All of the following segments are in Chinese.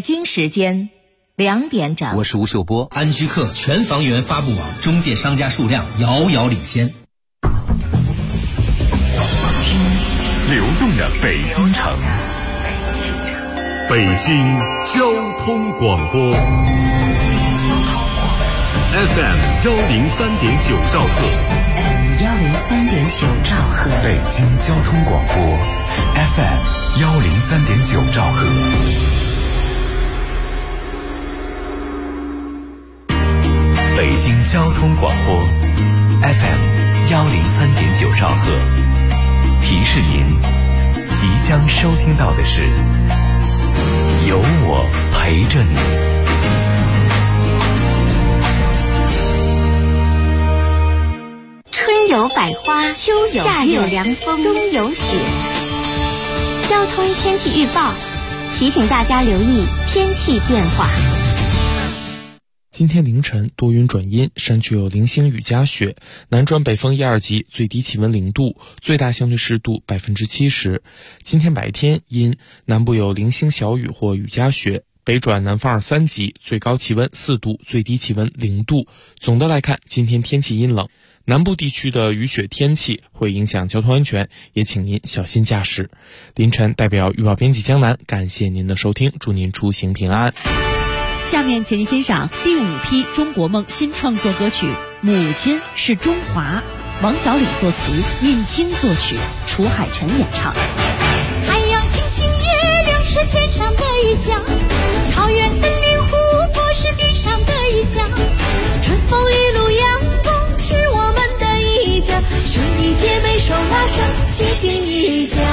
京时间2点整。 我是吴秀波。 安居客全房源发布网中介商家数量遥遥领先。 流动的北京城，北京交通广播 FM 103.9兆赫 103.9兆赫， 北京交通广播 FM 103.9兆赫。北京交通广播 FM 103.9兆赫，提示您即将收听到的是有我陪着你。 春有百花，秋有夏有凉风，冬有雪。交通天气预报提醒大家留意天气变化。 今天凌晨多云转阴，山区有零星雨夹雪，南转北风1、2级，最低气温0度，最大相对湿度70%。今天白天阴，南部有零星小雨或雨夹雪，北转南风2、3级，最高气温4度，最低气温0度。总的来看，今天天气阴冷，南部地区的雨雪天气会影响交通安全，也请您小心驾驶。凌晨代表预报编辑江南，感谢您的收听，祝您出行平安。 下面请您欣赏第5批中国梦新创作歌曲《母亲是中华》，王小礼作词，尹清作曲，楚海辰演唱。 太阳、星星、月亮是天上的一家，草原、森林、湖泊是地上的一家，春风雨露阳光是我们的一家，兄弟姐妹手拉手齐心一家。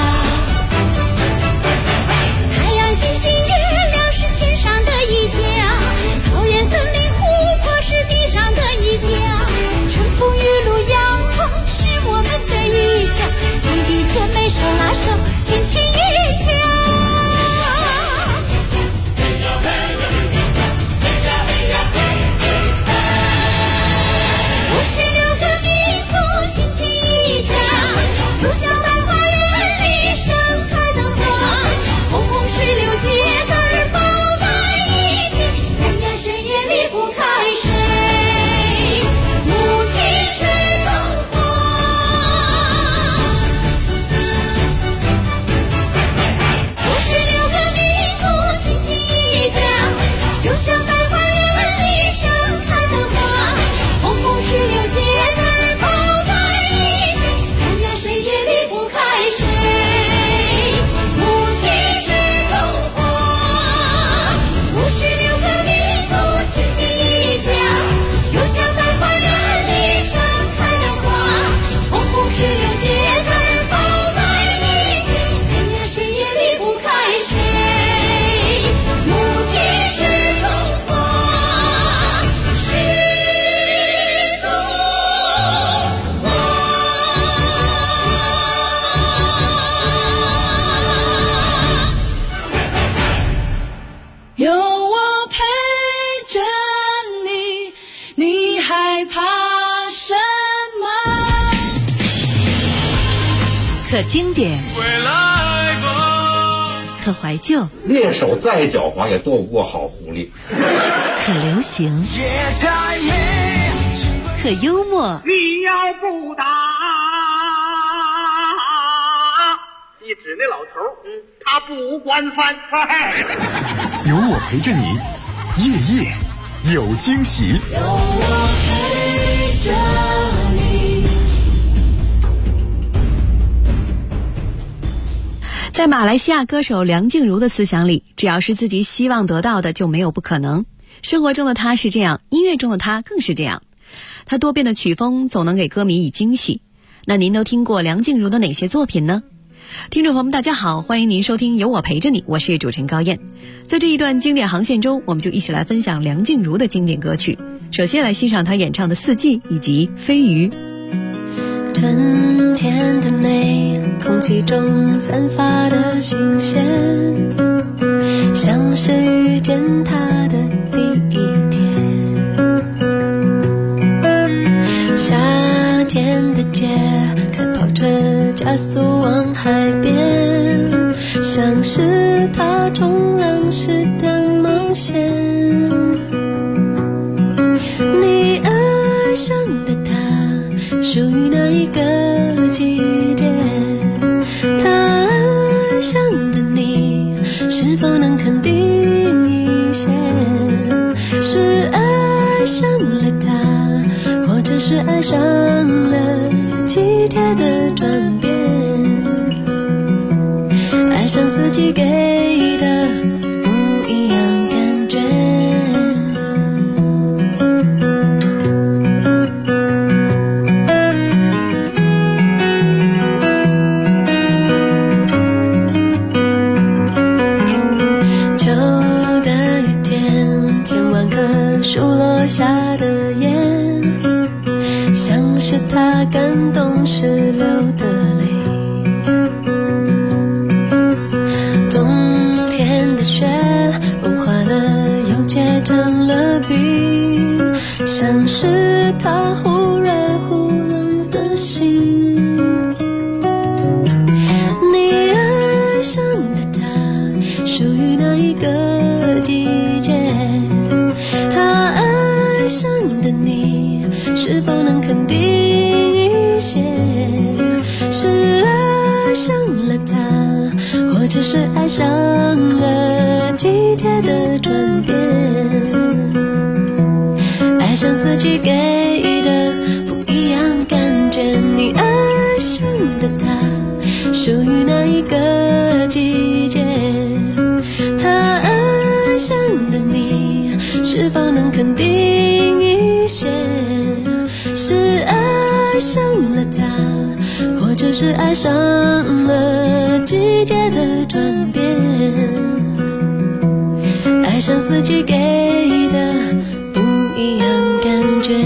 太阳、星星、月亮是天上的一家，草原、森林、湖泊是地上的一家，春风雨露阳光是我们的一家，兄弟姐妹手拉手亲亲一家。56个民族亲亲一家，就像在花园里盛开的花，红红16节字儿包在一起，人呀谁也离不开谁，母亲是中华。56个民族亲亲一家，就像在花园里盛开的花，红红16节字儿包在一起，人呀谁也离不开谁，母亲是中华。56个民族亲亲一家，就像在花园里盛开的花，红红16节字儿包在一起，人呀谁也离不开谁，母亲是中华，是中华。 有我陪着你，你害怕什么？ 可经典，可怀旧， 猎手再狡猾也躲不过好狐狸。 可流行，可幽默， 你要不打，你指那老头，他不管饭菜。 有我陪着你，夜夜有惊喜。 有我陪着你。 在马来西亚歌手梁静茹的思想里，只要是自己希望得到的，就没有不可能。生活中的她是这样，音乐中的她更是这样。她多变的曲风总能给歌迷以惊喜。那您都听过梁静茹的哪些作品呢？听众朋友们大家好，欢迎您收听有我陪着你，我是主持人高燕。在这一段经典航线中，我们就一起来分享梁静茹的经典歌曲。首先来欣赏她演唱的《四季》以及《飞鱼》。 春天的美，空气中散发的新鲜，像是遇见它的第一天。夏天的街，开跑车加速往海边，像是他冲浪时的梦上的他属于哪一个季节？他爱上的你是否能肯定一些？是爱上了他，或者是爱上了季节的转变？爱上四季给的不一样感觉。秋的雨天，千万棵树落下的烟，像是他感动时流的泪。冬天的雪融化了又结成了冰，像是他忽热忽冷的心。你爱上的他属于哪一个季节？他爱上的你是否能肯定一些？是爱上了他，或者是爱上了季节的转变？爱上四季给的不一样感觉。你爱上的他属于哪一个季节？他爱上的你是否能肯定一些？是爱上了他，或者是爱上了季节的转变？爱上四季给的不一样感觉。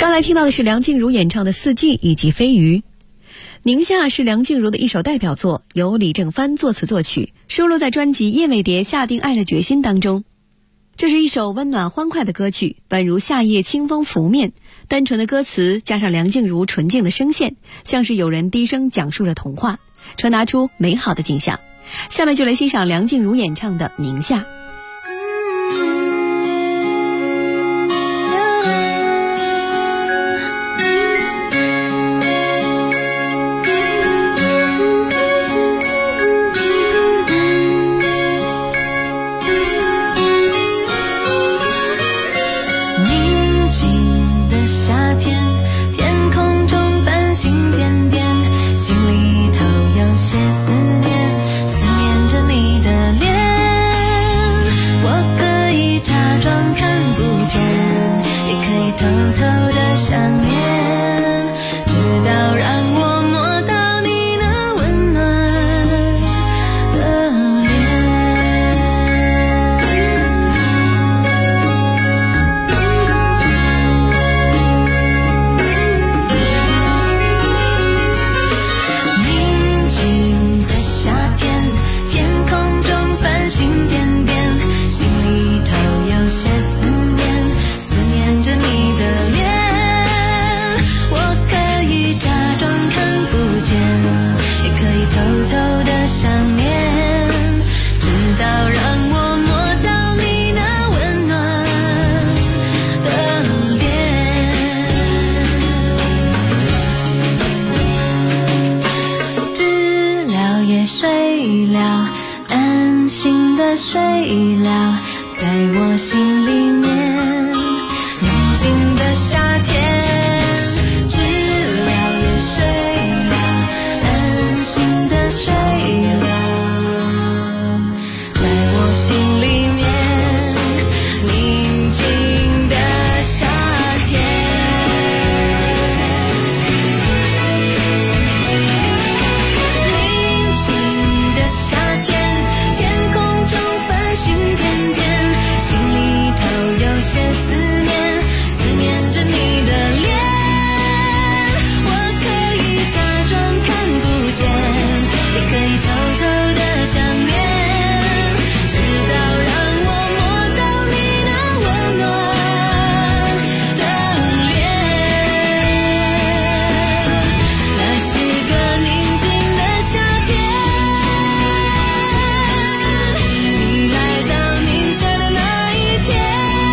刚才听到的是梁静茹演唱的《四季》以及《飞鱼》。宁夏是梁静茹的一首代表作，由李正帆作词作曲，收录在专辑《燕尾蝶下定爱的决心》当中。这是一首温暖欢快的歌曲，宛如夏夜清风拂面，单纯的歌词加上梁静茹纯净的声线，像是有人低声讲述着童话，传达出美好的景象。下面就来欣赏梁静茹演唱的《宁夏》。 睡了，在我心里面宁静的夏天，知了也睡了，安心的睡了，在我心里面宁静的夏天，宁静的夏天，天空中繁星点点，心里头有些思念，思念着你的脸，我可以假装看不见，也可以偷偷的想念，直到让我摸到你那温暖的脸。那是个宁静的夏天，你来到宁夏的那一天，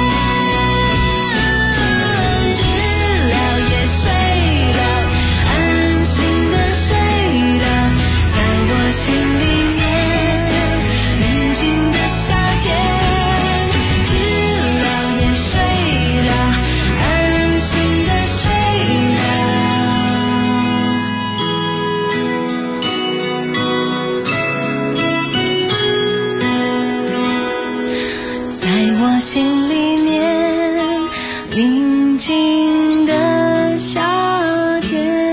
知了也睡了，安心的睡了，在我心里面宁静的夏天，知了也睡了，安心的睡了，在我心里面宁静的夏天。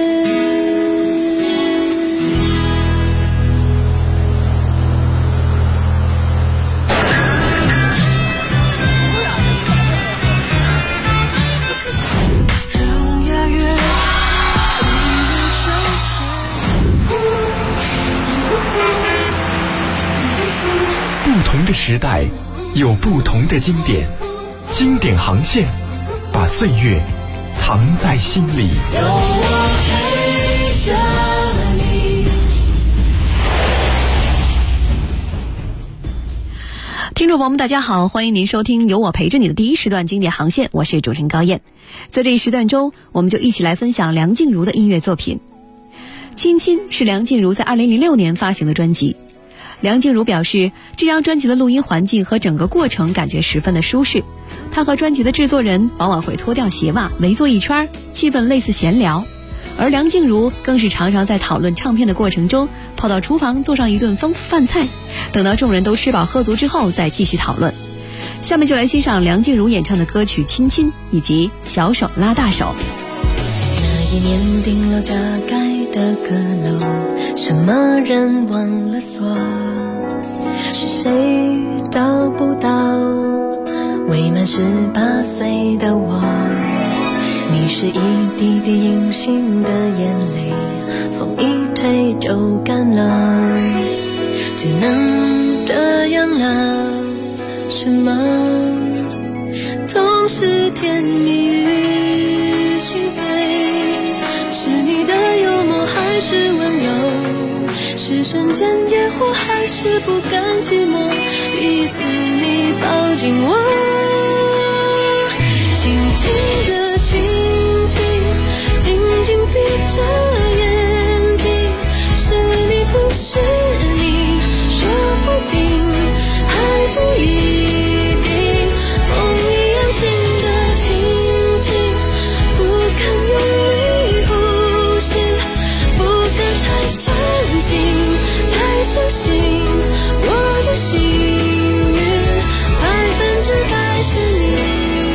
让押韵不同的时代有不同的经典，经典航线把岁月藏在心里。 有我陪着你。 听众朋友们大家好，欢迎您收听由我陪着你的第一时段经典航线，我是主持人高燕。在这一时段中，我们就一起来分享梁静茹的音乐作品。亲亲是梁静茹在2006年发行的专辑。梁静茹表示，这张专辑的录音环境和整个过程感觉十分的舒适。她和专辑的制作人往往会脱掉鞋袜围坐一圈，气氛类似闲聊。而梁静茹更是常常在讨论唱片的过程中，跑到厨房做上一顿丰富饭菜，等到众人都吃饱喝足之后再继续讨论。下面就来欣赏梁静茹演唱的歌曲《亲亲》以及《小手拉大手》。 那一年顶楼加盖的阁楼，什么人忘了锁？是谁找不到未满18岁的我？ 你是一滴滴隐形的眼泪，风一吹就干了，只能这样了，是吗？同是甜蜜与心碎，是你的幽默还是温柔？是瞬间烟火还是不甘寂寞？第一次你抱紧我，轻轻地亲亲，紧紧闭着眼睛，是你不是你，说不定还不一定，梦一样轻的轻轻，不敢用力呼吸，不敢太贪心，太相信我的幸运100%是你。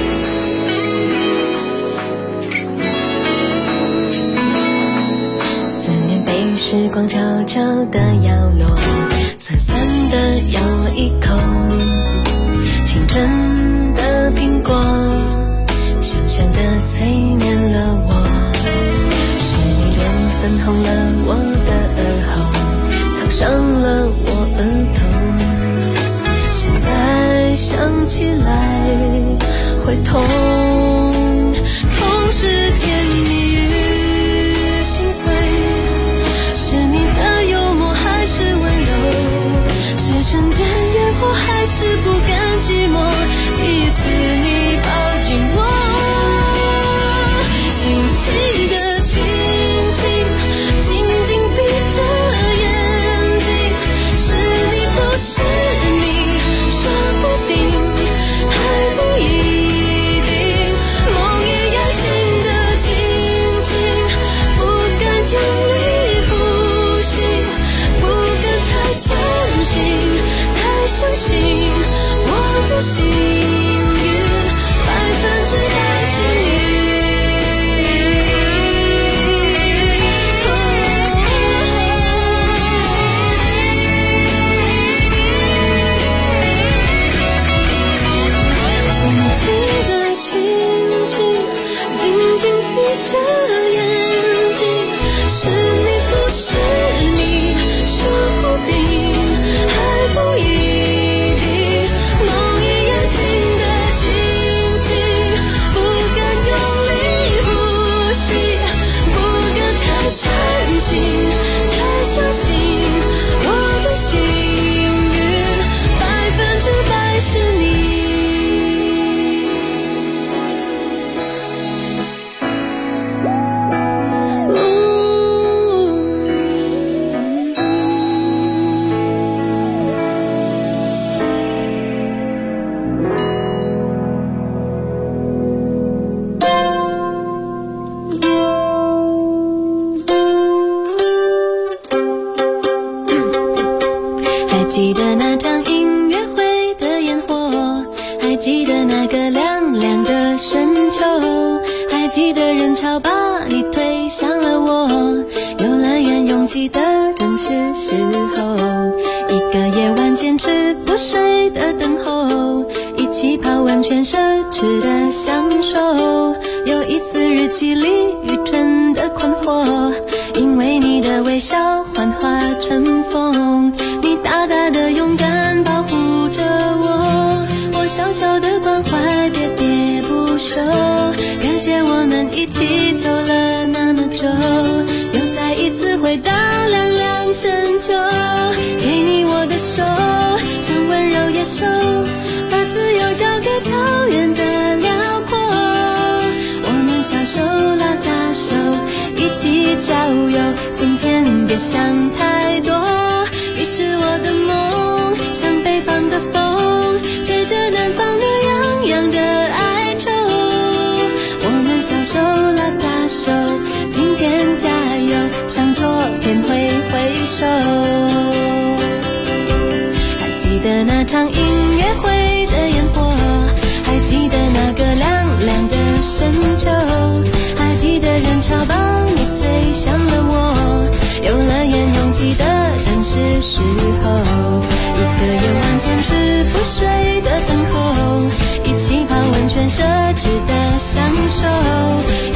思念被时光悄悄地摇落，酸酸的咬一口，青春的苹果，香香的催眠了我，是你脸粉红了我的耳后，烫伤了我额头，现在想起来会痛，痛是甜蜜与心碎，是你的幽默还是温柔？是瞬间烟火还是不甘寂寞？第一次你抱紧我，轻轻地亲亲，紧紧闭着眼睛，是你不是你，说不定还不一定，梦一样轻的轻轻，不敢用力呼吸，不敢太贪心，太相信我的幸运100%是你。轻轻地亲亲，紧紧闭着眼睛，是你不是你，说不定还不一定，梦一样轻的轻轻，不敢用力呼吸，不敢太贪心，太相信我的幸运100%是你。还记得那场音乐会的烟火，还记得那个凉凉的深秋，还记得人潮把你推向了我，游乐园拥挤的正是时候，一个夜晚坚持不睡的等候，一起泡温泉奢侈的享受，有一次日记里愚蠢的困惑，因为你的微笑幻化成风，你大大的勇敢保护着我，我小小的关怀喋喋不休，感谢我们一起走了那么久，又再一次回到凉凉深秋，给你我的手，像温柔野兽，把自由交给草原的辽阔，我们小手拉大手，一起郊游，今天别想太多，你是我的梦，像北方的风，吹着南方的洋洋的哀愁，我们小手拉大手，今天加油，向昨天挥挥手。还记得那场音乐会的烟火，还记得那个凉凉的深秋，还记得人潮把你推向了我，游乐园拥挤的正是时候，一个夜晚坚持不睡的等候，一起泡温泉奢侈的享受，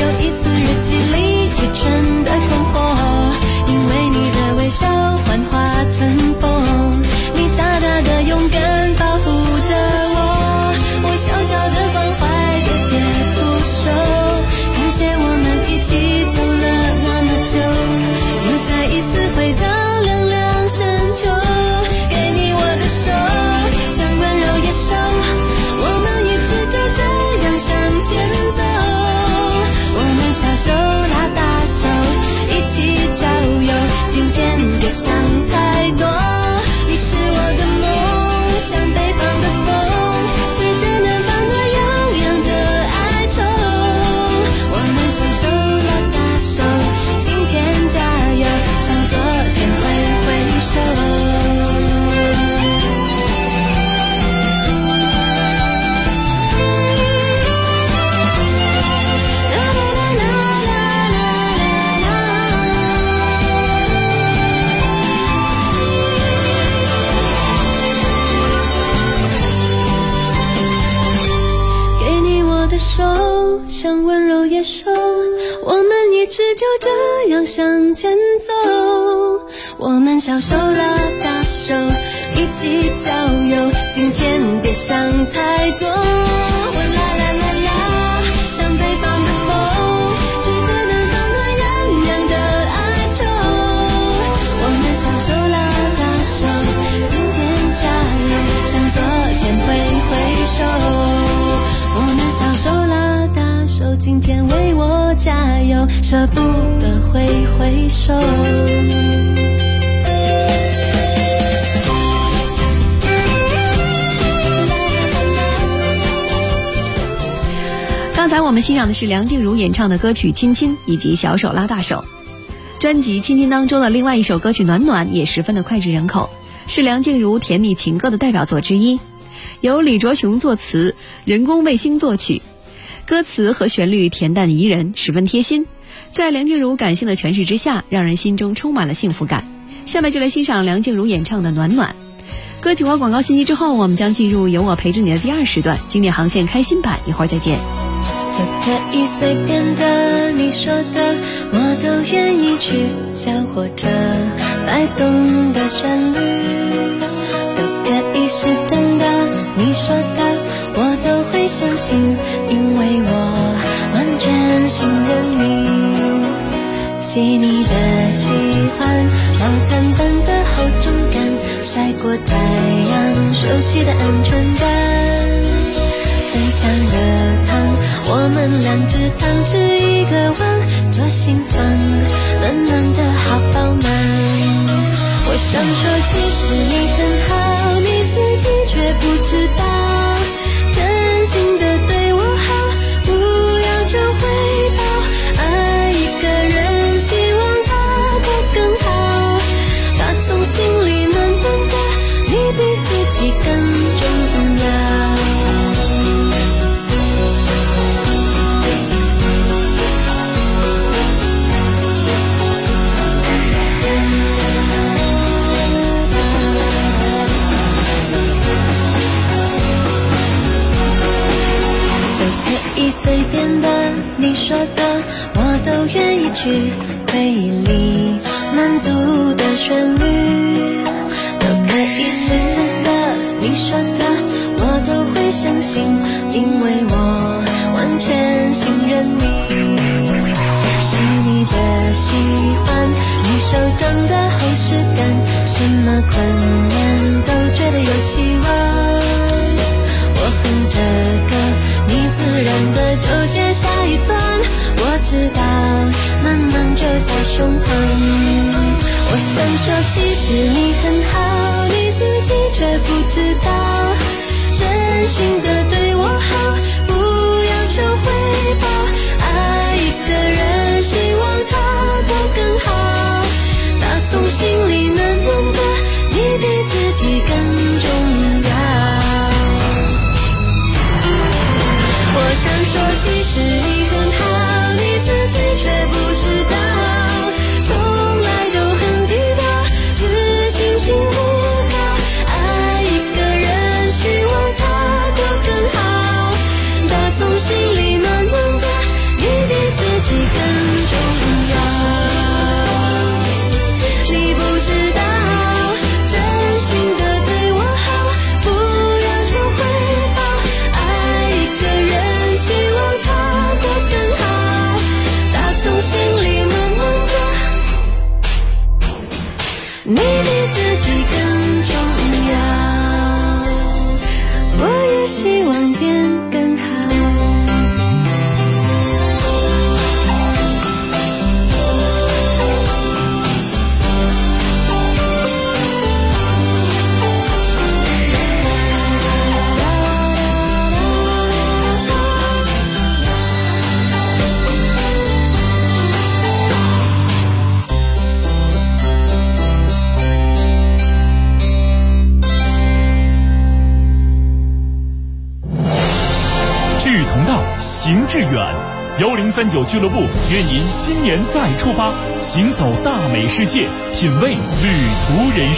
我们一直就这样向前走，我们小手拉大手，一起郊游，今天别想太多。我啦啦啦啦，像北方的风，吹着南方暖洋洋的哀愁。我们小手拉大手，今天加油，向昨天挥挥手。我们小手拉大手，今天为我加油，舍不得挥挥手。 刚才我们欣赏的是梁静茹演唱的歌曲《亲亲》以及《小手拉大手》。专辑《亲亲》当中的另外一首歌曲《暖暖》也十分的脍炙人口，是梁静茹甜蜜情歌的代表作之一，由李卓雄作词，人工卫星作曲，歌词和旋律恬淡宜人，十分贴心，在梁静茹感性的诠释之下，让人心中充满了幸福感。下面就来欣赏梁静茹演唱的《暖暖》。歌曲和广告信息之后，我们将进入有我陪着你的第2时段经典航线开心版，一会儿再见。 都可以随便的，你说的我都愿意去，小火车摆动的旋律都可以是真的，你说的我都会相信，因为我完全信任你。细腻的喜欢，毛毯般的厚重感，晒过太阳熟悉的安全感，分享的糖，我们2只汤匙1个碗，多心房，暖暖的好饱满。我想说其实你很好，你自己却不知道，真心的对我好，不要求回报，爱一个人希望他过更好，打从心里暖暖的，你比自己更重要。随便的，你说的我都愿意去，回忆里满足的旋律都可以是真的，你说的我都会相信，因为我完全信任你。细腻的喜欢，你手掌的厚实感，什么困难都觉得有希望。我哼着歌，你自然的就接下一段，我知道暖暖就在胸膛。我想说其实你很好，你自己却不知道，真心的对我好，不要求回报，爱一个人希望他过更好，打从心里暖暖的，你比自己更重要。我想说其实你很好，你自己却不知道，从来都很低调，自信心不高，爱一个人希望他过更好，打从心里暖暖的，你比自己更重要。你不知道真心的对我好，不要求回报，爱一个人希望他过更好，打从心里暖暖的，你比自己更重要，我也希望变更好。 行致远，1039俱乐部愿您新年再出发，行走大美世界，品味旅途人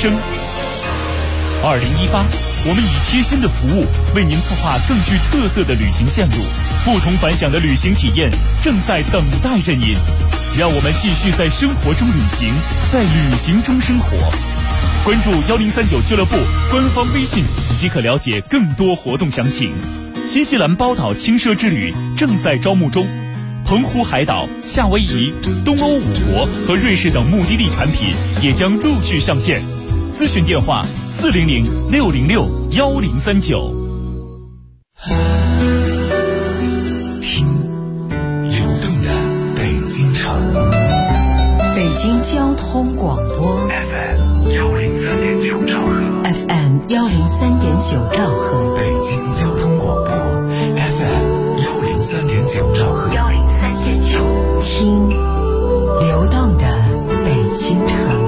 生。2018，我们以贴心的服务为您策划更具特色的旅行线路， 不同凡响的旅行体验正在等待着您。让我们继续在生活中旅行，在旅行中生活。关注1039俱乐部官方微信即可了解更多活动详情。新西兰包岛轻奢之旅正在招募中，澎湖海岛、夏威夷、东欧5国和瑞士等目的地产品也将陆续上线。咨询电话400-606-1039。 听流动的北京城， 北京交通广播 FM103.9兆赫 ，FM103.9兆赫， 北京交通广播 FM103.9兆赫 ，103.9，听流动的北京城。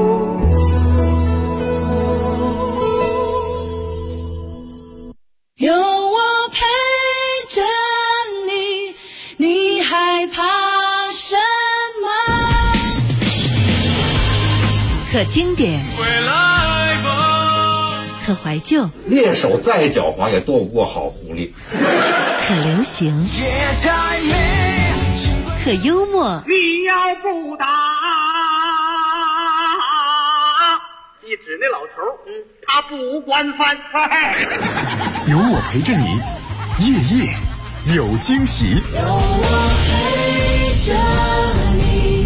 有我陪着你，你害怕什么？ 可经典，可怀旧， 猎手再狡猾也斗不过好狐狸。 可流行，可幽默。 你要不打，你指那老头，他不惯犯。 有我陪着你，夜夜有惊喜。 有我陪着你。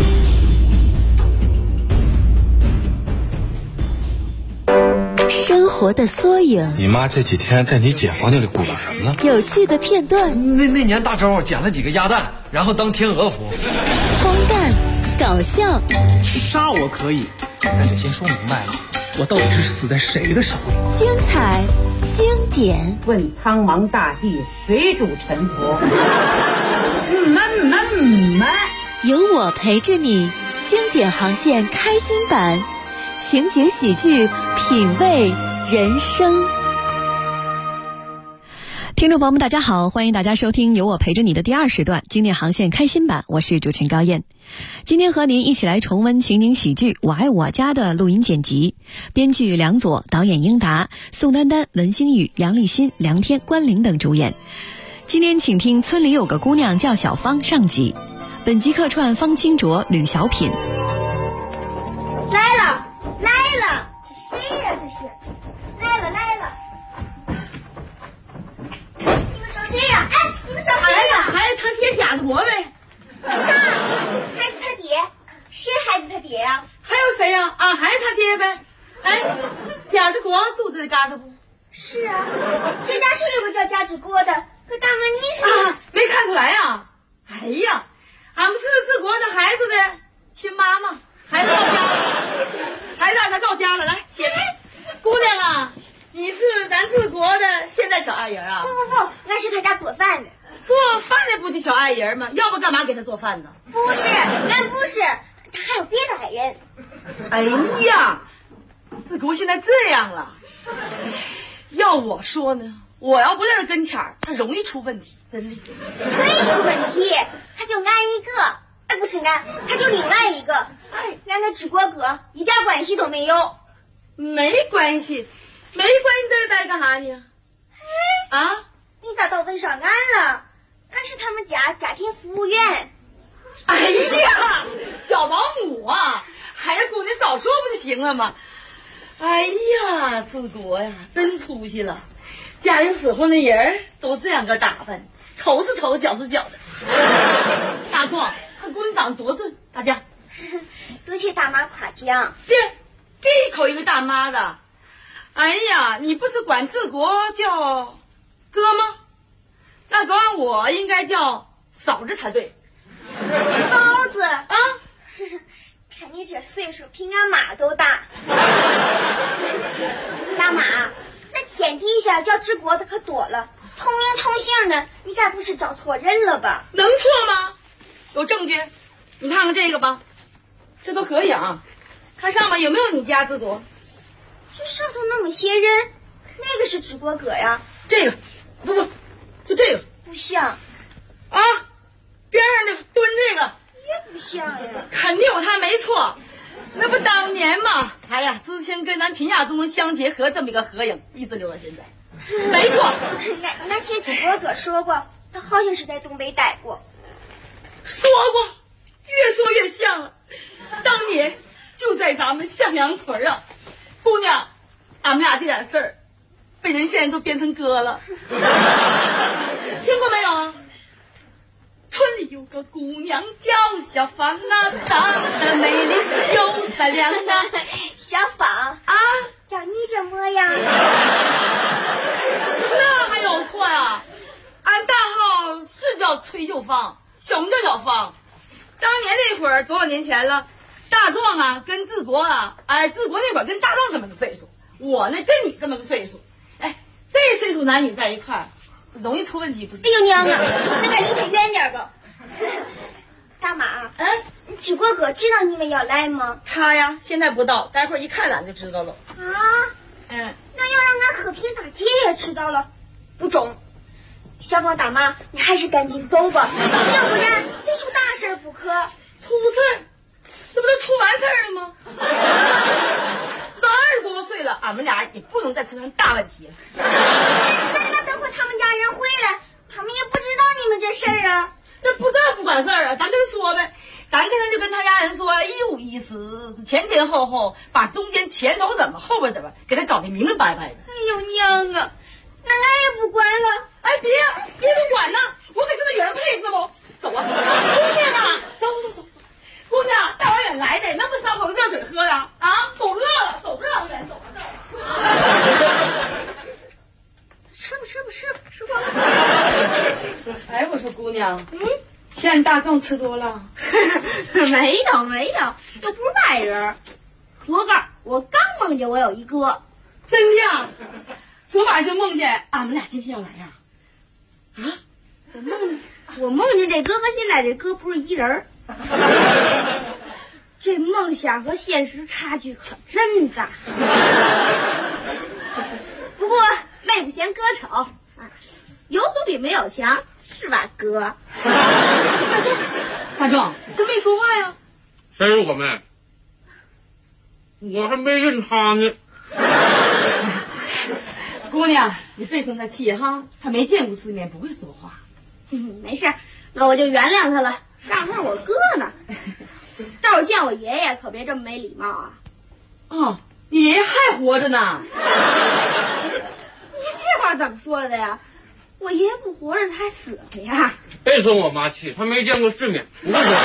生活的缩影， 你妈这几天在你姐房间里鼓捣什么呢？ 有趣的片段。 那年大周捡了几个鸭蛋，然后当天鹅服。 荒诞，搞笑。 杀我可以，但得先说明白了，我到底是死在谁的手里？ 精彩，经典。 问苍茫大地，谁主沉浮？ 有我陪着你，经典航线开心版，情景喜剧，品味人生。 听众朋友们大家好，欢迎大家收听由我陪着你的第2时段经典航线开心版，我是主持人高燕。今天和您一起来重温情景喜剧《我爱我家》的录音剪辑，编剧梁左，导演英达、宋丹丹、文星宇、杨立新、梁天、关凌等主演。今天请听村里有个姑娘叫小芳上集，本集客串方清卓、吕小品。 来了，这谁呀？这是来了。你们找谁呀？哎，你们找谁呀？ 孩子他爹贾国呗。 啥？孩子他爹？谁孩子他爹呀？ 还有谁呀？俺孩子他爹呗。哎，贾志国住这嘎达不？ 是啊，这家是有个叫贾志国的，可大哥你是没看出来呀？哎呀，俺们是志国的孩子的亲妈妈。孩子到家了，孩子让他到家了，来写。姑娘啊，你是咱治国的现在小爱人啊？ 不，俺是他家做饭的。 做饭的不就小爱人吗？要不干嘛给他做饭呢？ 不是，俺不是，他还有别的爱人。 哎呀，治国现在这样了，要我说呢，我要不在他跟前儿，他容易出问题，真的。 他没出问题，他就俺一个。哎，不是俺，他就另外一个。哎，俺跟志国哥一点关系都没有。 没关系，在这待干啥呢？ 哎，啊，你咋倒问上俺了？俺是他们家庭服务员。 哎呀，小保姆啊！哎呀，姑娘早说不就行了吗？哎呀，治国呀，真出息了！家里死活那人都这样个打扮，头是头，脚是脚的。大壮。他姑娘长多俊，大家多谢大妈夸奖。 别一口一个大妈的。哎呀，你不是管治国叫哥吗？那搁按我应该叫嫂子才对。 嫂子啊，看你这岁数比俺妈都大。大妈，那天底下叫治国的可多了，同名同姓的，你该不是找错人了吧？ 能错吗？有证据，你看看这个吧，这都合影，看上面有没有你家治国？ 这上头那么些人，哪个是治国哥呀？ 这个，不，就这个， 不像。 啊，边上那蹲这个也不像呀。 肯定有他没错，那不当年嘛？哎呀，之前跟咱平亚东相结合这么一个合影，一直留到现在，没错。 俺听治国哥说过。 他好像是在东北待过。 说过，越说越像了。当年就在咱们向阳屯啊，姑娘，俺们俩这点事儿，被人现在都编成歌了。听过没有啊？村里有个姑娘叫小芳啊，长得美丽又善良啊。 小芳啊， 长你这模样， 那还有错呀？俺大号是叫崔秀芳，小名叫小芳。当年那会儿多少年前了？大壮啊跟治国啊，哎，治国那会儿跟大壮这么个岁数，我呢跟你这么个岁数，哎，这岁数男女在一块儿容易出问题，不是？ 哎呦娘啊，那咱离他远点吧。大妈，志国哥知道你们要来吗？ 他呀，现在不知道，待会儿一看咱就知道了。 啊，那要让俺和平大姐也知道了，不中。小芳大妈，你还是赶紧走吧，要不然非出大事不可。 出事儿？这不都出完事儿了吗？都20多岁了，俺们俩也不能再出现大问题了。 那等会他们家人回来，他们也不知道你们这事儿啊。 那不知道不管事儿啊，咱跟他说呗，咱跟他就跟他家人说一五一十，是前前后后，把中间前头怎么后边怎么给他搞得明明白白的。 哎呦娘啊，那俺也不管了。 哎，别不管呢，我可是那原配子不？走啊，姑娘啊，走，姑娘大老远来的，那不烧口热水喝呀？啊，都饿了，走这老远走到这儿。吃吧。哎，我说姑娘，欠大壮吃多了？ 没有，又不是外人。昨个我刚梦见我有一哥， 真的？昨晚就梦见俺们俩今天要来呀？啊？ 我梦见这哥和现在这哥不是一人。这梦想和现实差距可真大。不过妹不嫌哥丑，有总比没有强，是吧哥？ 大壮，怎么没说话呀？ 谁是我妹？我还没认他呢。 姑娘，你别生他气哈，他没见过世面，不会说话。 没事，那我就原谅他了。上头我哥呢，到时候见我爷爷可别这么没礼貌啊！ 哦，你爷爷还活着呢？ 你这话怎么说的呀？我爷爷不活着，他还死了呀！ 别生我妈气，他没见过世面，不会说话。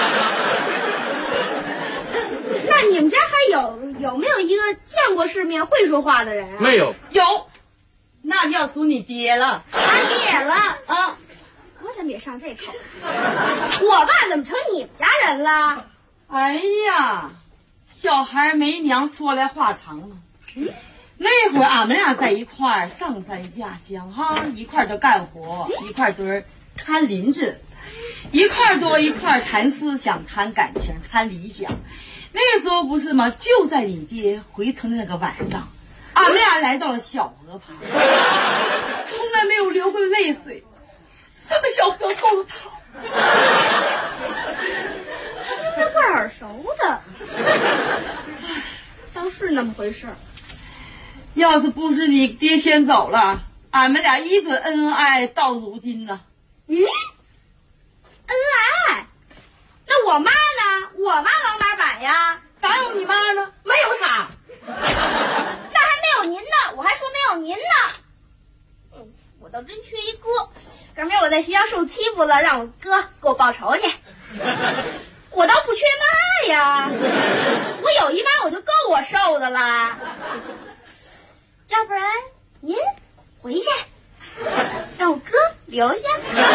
那你们家还有没有一个见过世面会说话的人啊？ 没有。 有，那就要数你爹了。 俺爹了啊！ 我怎么也上这口？我爸怎么成你们家人了？ 哎呀，小孩没娘，说来话长了。那会儿俺们俩在一块儿上山下乡哈，一块儿都干活，一块儿都是看邻居，一块儿谈思想、谈感情、谈理想。那个时候不是吗？就在你爹回城的那个晚上，俺们俩来到了小河旁，从来没有流过泪水，顺着小河够淌。 听着怪耳熟的，倒是那么回事。 要是不是你爹先走了，俺们俩一准恩恩爱爱到如今呢。 恩爱？那我妈呢？我妈往哪摆呀？ 哪有你妈呢？没有她。 那还没有您呢，我还说没有您呢。我倒真缺一哥，赶明儿我在学校受欺负了，让我哥给我报仇去。我倒不缺妈呀，我有一妈我就够我受的了。要不然您回去，让我哥留下。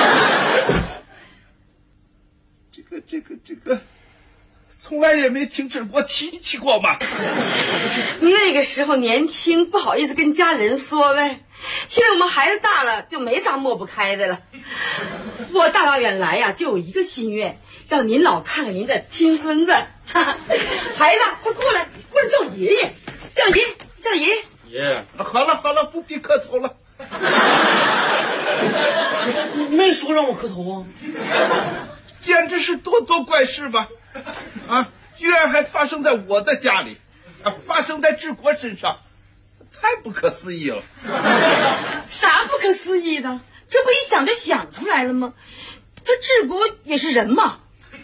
这个，从来也没听志国提起过嘛。 那个时候年轻，不好意思跟家里人说呗。现在我们孩子大了，就没啥抹不开的了。我大老远来呀，就有一个心愿，让您老看看您的亲孙子。孩子，快过来叫爷爷，叫爷爷。 爷，好了，不必磕头了。 没说让我磕头啊！ 简直是多多怪事吧！啊，居然还发生在我的家里，发生在志国身上，太不可思议了。 啥不可思议的？ 这不一想就想出来了吗？他治国也是人嘛。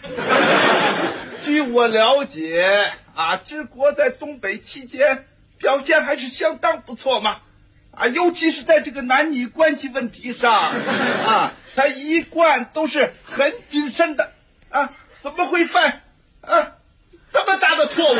据我了解啊，治国在东北期间表现还是相当不错嘛。啊，尤其是在这个男女关系问题上啊，他一贯都是很谨慎的啊，怎么会犯啊这么大的错误？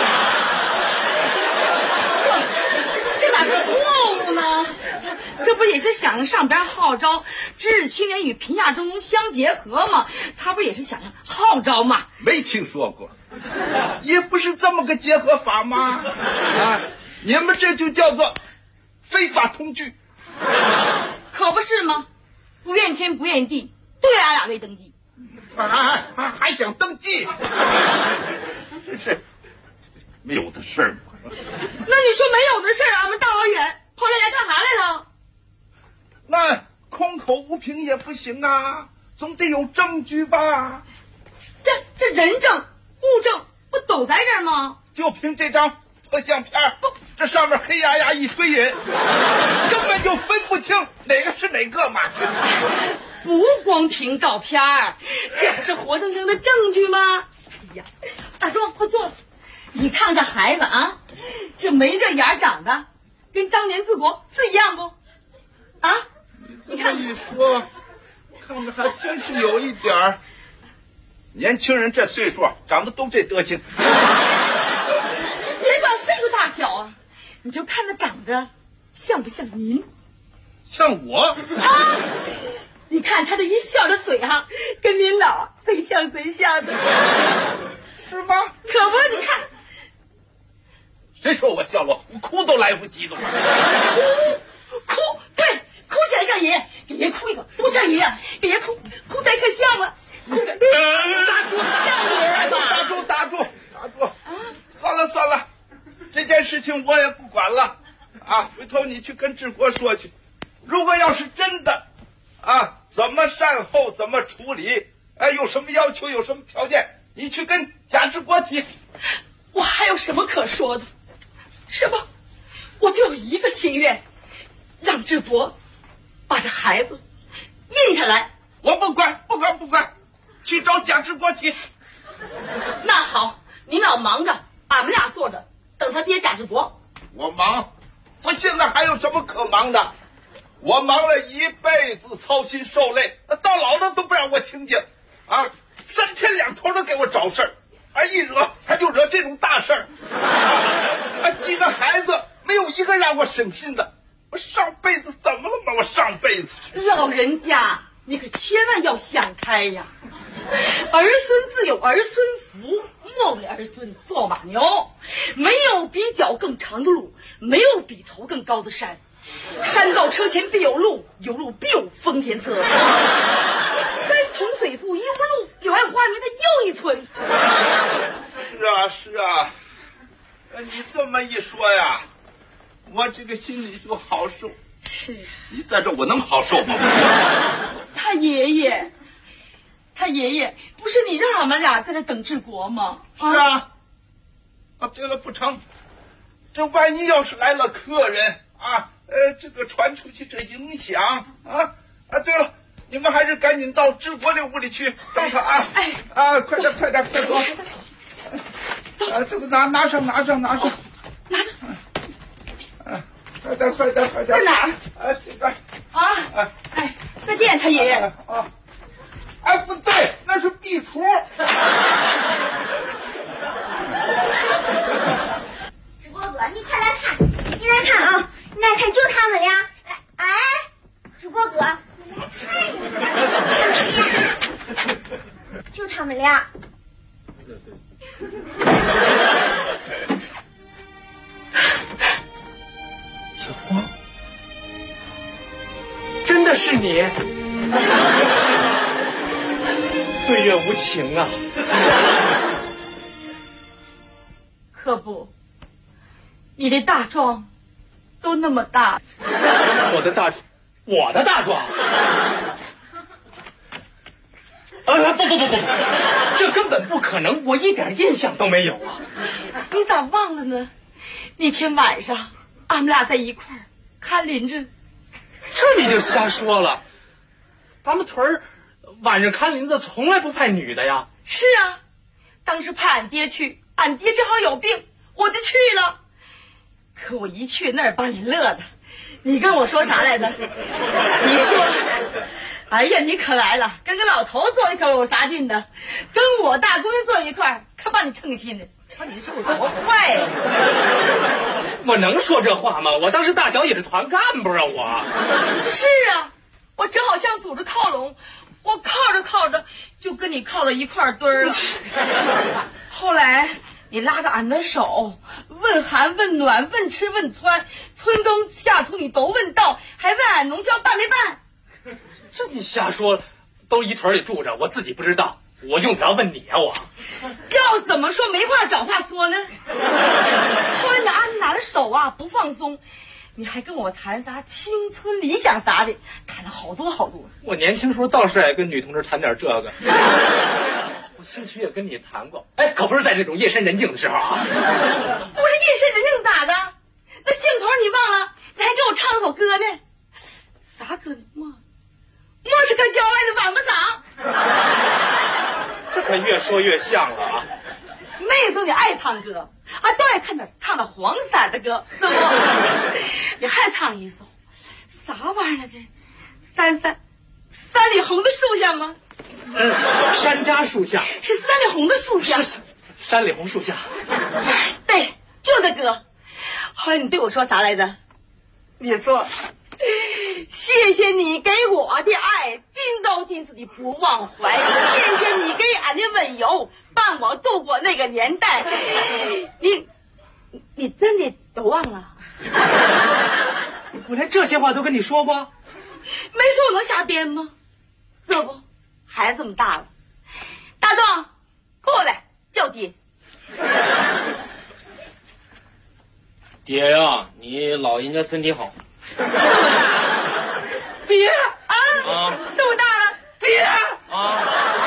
这哪是错误呢？这不也是想上边号召知识青年与贫下中农相结合吗？他不也是想号召吗？ 没听说过，也不是这么个结合法吗？啊，你们这就叫做非法同居， 可不是吗？不怨天不怨地，对俺俩没登记， 还想登记，真是没有的事儿。 那你说没有的事儿，俺们大老远跑这来干啥来了？ 那空口无凭也不行啊，总得有证据吧？ 这人证、物证不都在这儿吗？ 就凭这张特相片，这上面黑压压一堆人，根本就分不清哪个是哪个嘛。 不光凭照片，这不是活生生的证据吗？哎呀，大壮，快坐。你看这孩子啊，这眉这眼长得跟当年治国是一样不？啊？ 你看一说，看着还真是有一点儿。年轻人这岁数长得都这德行。 别管岁数大小啊，你就看他长得像不像您？ 像我？ 啊！你看他这一笑的嘴啊，跟您老贼像的。 是吗？ 可不，你看。 谁说我笑了？我哭都来不及了。 哭，对，哭起来像爷爷，给爷哭一个，多像爷爷，给爷哭才可像了。 打住！算了，这件事情我也不管了啊！回头你去跟治国说去，如果要是真的啊，怎么善后，怎么处理，哎，有什么要求，有什么条件，你去跟贾治国提。 我还有什么可说的？是吧？我就有一个心愿，让治国把这孩子印下来。 我不管，去找贾治国提。 那好，你老忙着，俺们俩坐着等他爹贾治国。 我忙，我现在还有什么可忙的？我忙了一辈子，操心受累，到老了都不让我清静啊！3天2头的给我找事儿，一惹他就惹这种大事儿啊！几个孩子没有一个让我省心的。我上辈子怎么了嘛？我上辈子老人家，你可千万要想开呀！儿孙自有儿孙福，莫为儿孙做马牛。没有比脚更长的路，没有比头更高的山。山到车前必有路，有路必有丰田车。三重水复疑无路，柳暗花明的又一村。 是啊，你这么一说呀，我这个心里就好受。 是， 你在这我能好受吗？ 他爷爷不是你让俺们俩在这等治国吗？ 是啊。对了，不成，这万一要是来了客人啊，这个传出去这影响啊！对了，你们还是赶紧到治国的屋里去等他啊！快点，快走！这个拿上。拿着。快点！ 在哪儿？ 这边。 再见，他爷爷。 不对，那是壁橱。 直播哥，你快来看，你来看，就他们俩。直播哥，你来看呀，就他们俩。 小芳，真的是你。岁月无情啊！ 可不，你的大壮都那么大。 我的大壮。不，这根本不可能，我一点印象都没有啊！ 你咋忘了呢？那天晚上，俺们俩在一块儿看林子。 这你就瞎说了。 咱们屯儿晚上看林子从来不派女的呀。 是啊，当时派俺爹去，俺爹正好有病，我就去了。可我一去那儿把你乐的，你跟我说啥来着？你说，哎呀，你可来了，跟个老头坐一起有啥劲的？跟我大姑娘坐一块儿，可把你称心的。瞧你说我多坏呀！ 我能说这话吗？我当时大小也是团干部啊，我。 是啊，我正好向组织靠拢，我靠着靠着就跟你靠到一块堆儿了。后来你拉着俺的手，问寒问暖，问吃问穿，春耕夏菟你都问到，还问俺农销办没办？ 这你瞎说，都一屯里住着，我自己不知道，我用不着问你啊，我。 要怎么说没话找话说呢？后来俺拿着手啊不放松，你还跟我谈啥青春理想啥的，谈了好多好多。 我年轻时候倒是爱跟女同志谈点这个。我兴许也跟你谈过，哎，可不是在这种夜深人静的时候啊。 不是夜深人静咋的？那兴头你忘了？你还给我唱了首歌呢，啥歌呢？莫是个郊外的晚不嗓。 这可越说越像了啊！ 妹子，你爱唱歌啊，都爱看点唱的黄色的歌，是不？你还唱一首啥玩意儿来着？三里红的树下吗？ 山楂树下是三里红的树下， 是山里红树下。 对，就那歌。后来你对我说啥来着？你说。谢谢你给我的爱，今朝今世的不忘怀。谢谢你给俺的温柔，伴我度过那个年代。你真的都忘了？ 我连这些话都跟你说过？ 没说我能瞎编吗？这不，孩子这么大了。大壮，过来叫爹。 爹呀，你老人家身体好。 爹啊！这么大了，爹啊！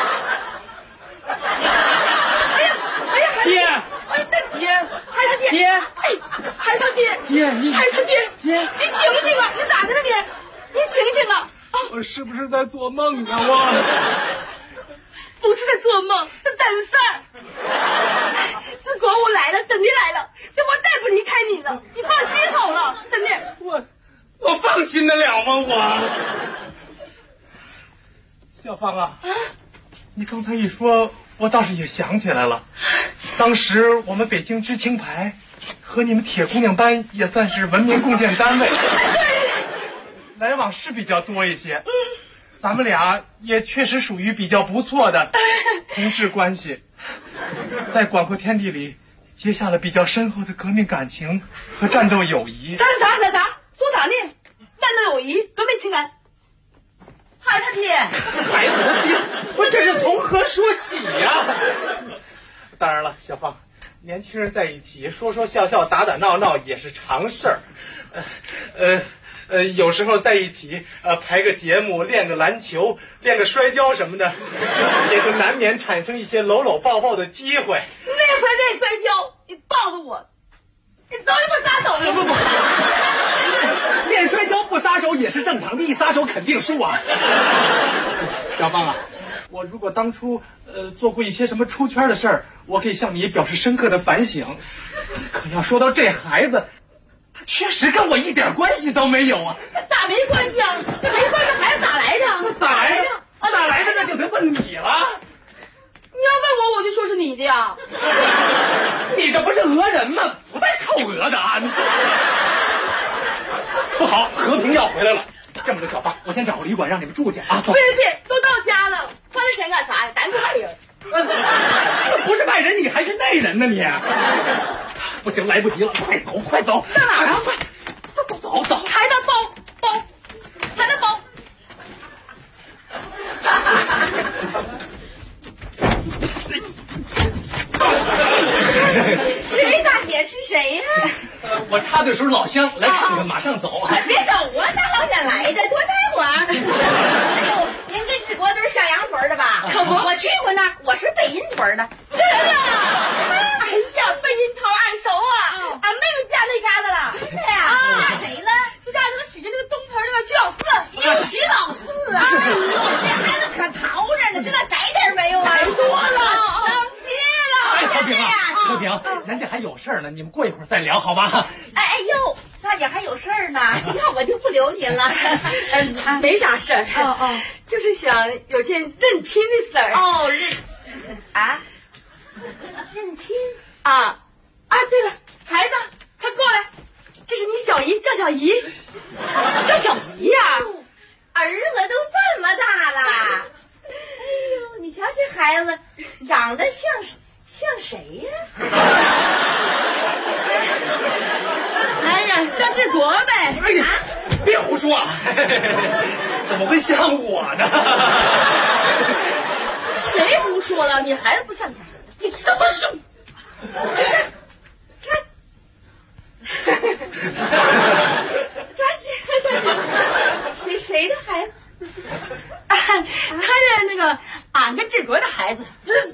哎呀， 爹！ 哎，爹，还是爹！ 爹！ 哎，还是他爹！ 爹，你还是他爹！ 爹， 你醒醒啊！你咋的了你？你醒醒啊！ 我是不是在做梦啊？我不是在做梦，是真事儿。自国务来了，真的来了，这我再不离开你了，你放心好了，真的。 我放心得了吗？我小芳啊，你刚才一说，我倒是也想起来了。当时我们北京知青排和你们铁姑娘班也算是文明贡献单位，来往是比较多一些。咱们俩也确实属于比较不错的同志关系，在广阔天地里结下了比较深厚的革命感情和战斗友谊。 啥？说啥呢？战斗友谊，革命情感。孩子他爹， 孩子他爹，我这是从何说起呀？当然了，小芳，年轻人在一起说说笑笑，打打闹闹也是常事儿。有时候在一起排个节目，练个篮球，练个摔跤什么的，也就难免产生一些搂搂抱抱的机会。 那回练摔跤，你抱着我，你早就不撒手了。 不，练摔跤不撒手也是正常的，一撒手肯定输啊。小芳啊，我如果当初做过一些什么出圈的事儿，我可以向你表示深刻的反省。可要说到这孩子，他确实跟我一点关系都没有啊。 咋没关系啊？这没关系，孩子咋来的？ 咋来的？咋来的？那就得问你了。 你要问我，我就说是你的呀。 你这不是讹人吗？不带臭讹的啊！不好，和平要回来了。这么的，小芳，我先找个旅馆让你们住去啊。 别，都到家了，花这钱干啥呀？咱是外人。 不是外人，你还是内人呢你。不行，来不及了，快走！ 到哪儿啊？ 快，走！ 抬到包，抬到包。这大姐是谁呀？ 我插队时候老乡，来看看，马上走。 别走啊，大老远来的，多待会儿。哎呦，您跟志国都是向阳屯的吧？ 可不， 我去过那儿，我是北阴屯的。 真的？哎呀，北阴头俺熟啊，俺妹妹家那旮瘩了。 真的呀？嫁谁了？ 就嫁那个许家那个东屯那个徐老四。 有徐老四啊！哎呦，这孩子可淘着呢，现在改点没有啊？改多了，别了， 和平啊，和平，人家还有事儿呢，你们过一会儿再聊好吗？ 哎呦，大姐还有事儿呢，那我就不留您了。 没啥事儿，就是想有件认亲的事儿。 哦，认亲啊！对了，孩子，快过来，这是你小姨，叫小姨，叫小姨呀。 儿子都这么大了，哎呦，你瞧这孩子长得像谁呀？ 哎呀，像志国呗。 哎呀，别胡说，怎么会像我呢？ 谁胡说了？你孩子不像他，你这么说， 谁的孩子？ 他是那个俺跟志国的孩子。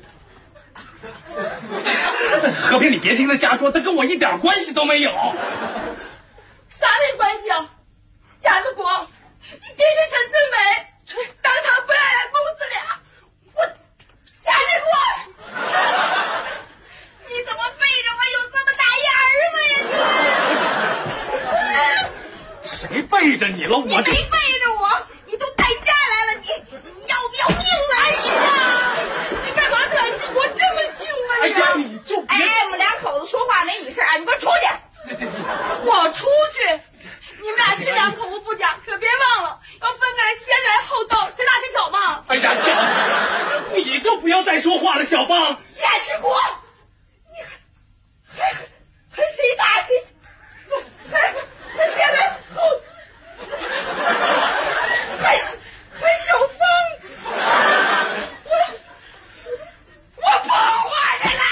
和平，你别听他瞎说，他跟我一点关系都没有。 啥没关系啊？贾志国，你别是陈志美，当他不要俺母子俩。我贾志国，你怎么背着我有这么大一儿子呀你？ 谁背着你了？ 你没背着我，你都带家来了，你要不要命了？ 哎呀，你干嘛对俺志国这么凶啊？ 哎呀，你就别我们两口子说话没你事啊！你给我出去！ 我出去？你们俩是两口子不假，可别忘了要分开，先来后到，谁大谁小嘛！ 哎呀，小，你就不要再说话了，小芳。 贾志国，你还谁大谁小？还先来后，还小芳，我不活着啦！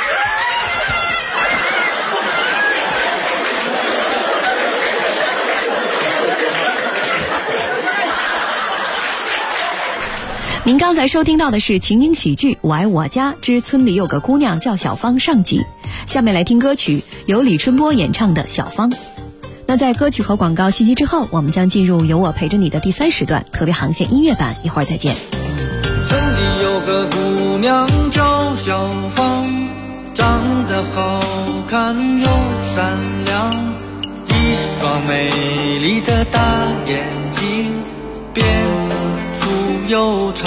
您刚才收听到的是情景喜剧《我爱我家之村里有个姑娘叫小芳》上集。下面来听歌曲，由李春波演唱的《小芳》。那在歌曲和广告信息之后，我们将进入有我陪着你的第3时段特别航线音乐版，一会儿再见。 村里有个姑娘叫小芳，长得好看又善良，一双美丽的大眼睛，辫子粗又长。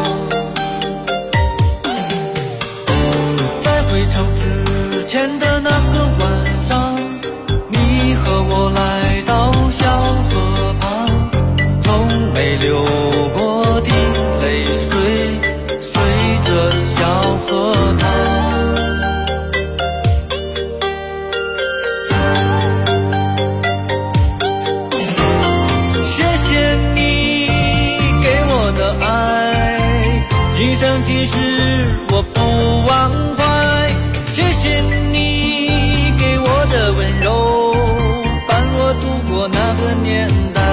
在回头之前的那个晚上，你和我来到小河旁，从没流过的泪水随着小河淌。谢谢你给我的爱，今生今世我不忘怀。谢谢你给我的温柔，伴我度过那个年代。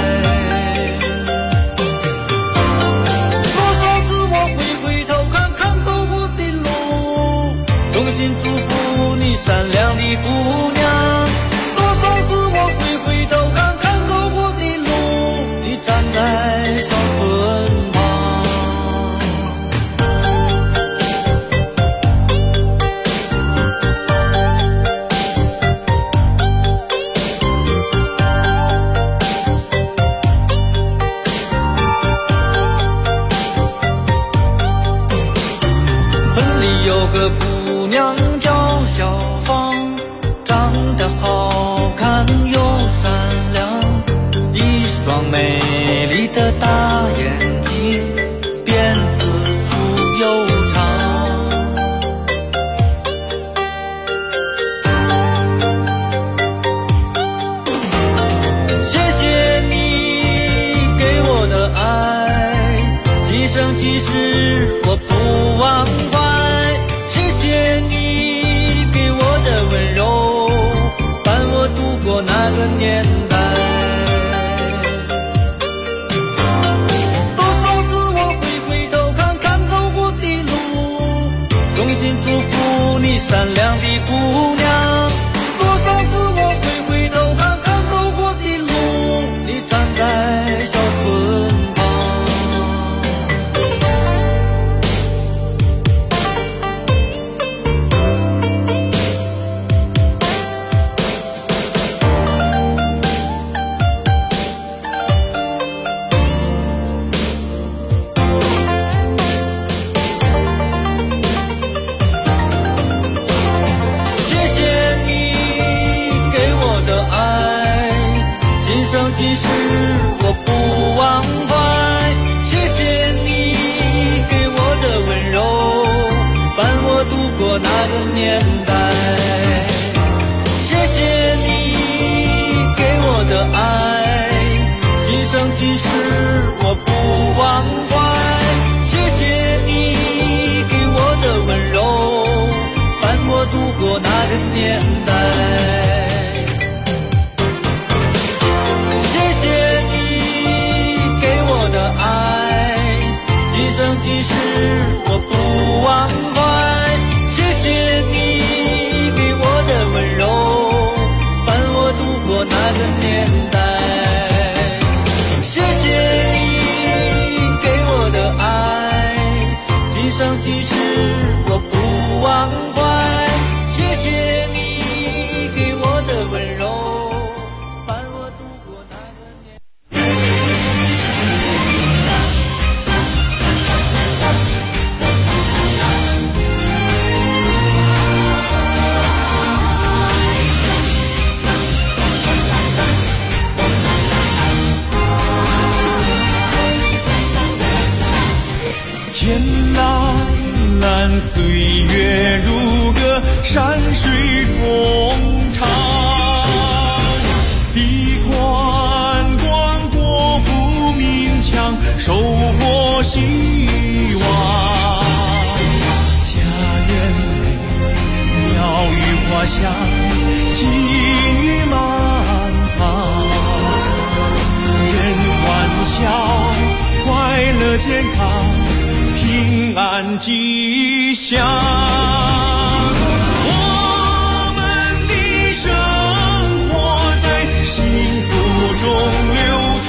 多少次我会回头看看走过的路，衷心祝福你善良的姑娘。多少次我会回头看看走过的路，你站在小村旁。有个姑娘叫小芳，长得好看又善良，一双美丽的大眼睛，辫子粗又长。谢谢你给我的爱，今生今世我不忘怀。谢谢你给我的温柔，伴我度过那个年代。多少次我会回头看看走过的路，衷心祝福你善良的姑娘。多少次我会回头看看走过的路，你站在小村今世我不忘怀。谢谢你给我的温柔，伴我度过那个年代。谢谢你给我的爱，今生今世我不忘怀。谢谢你给我的温柔，伴我度过那个年代。谢谢你给我的爱，今生今世我不忘怀。谢谢你给我的温柔，伴我度过那个年代。谢谢你给我的爱，今生今世我不忘怀。谢谢你给我的温柔，伴我度过那个年代。 天蓝蓝，岁月如歌，山水同唱。地宽广，国富民强，收获希望。家园内，鸟语花香，金玉满堂。人欢笑，快乐健康，平安吉祥。我们的生活在幸福中流淌，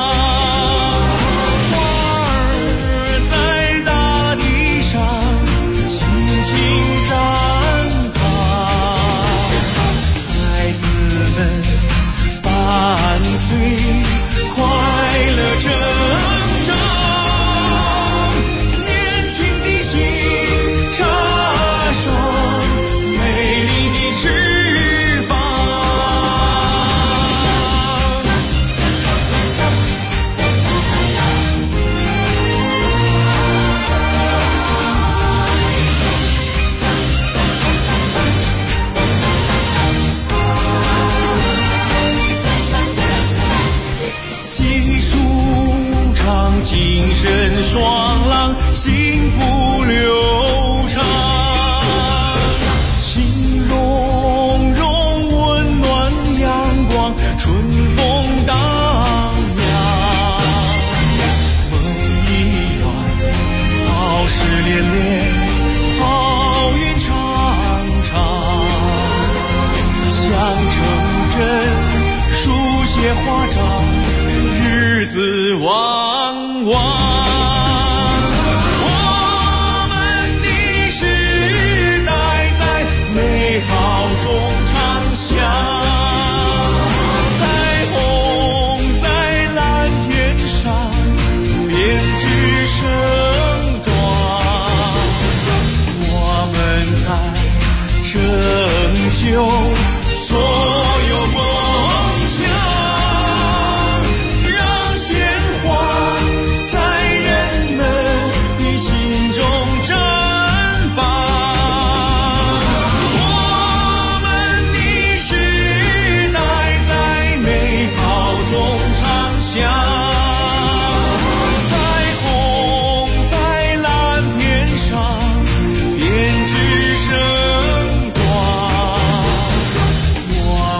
花儿在大地上轻轻绽放，孩子们伴随快乐成长。精神爽朗，幸福流畅，情融融，温暖阳光，春风荡漾。梦一圆，好事连连，好运长长，想成真，书写华章，日子旺旺。我们的时代在美好中长相，彩虹在蓝天上编织盛装，我们在拯救所有梦想。我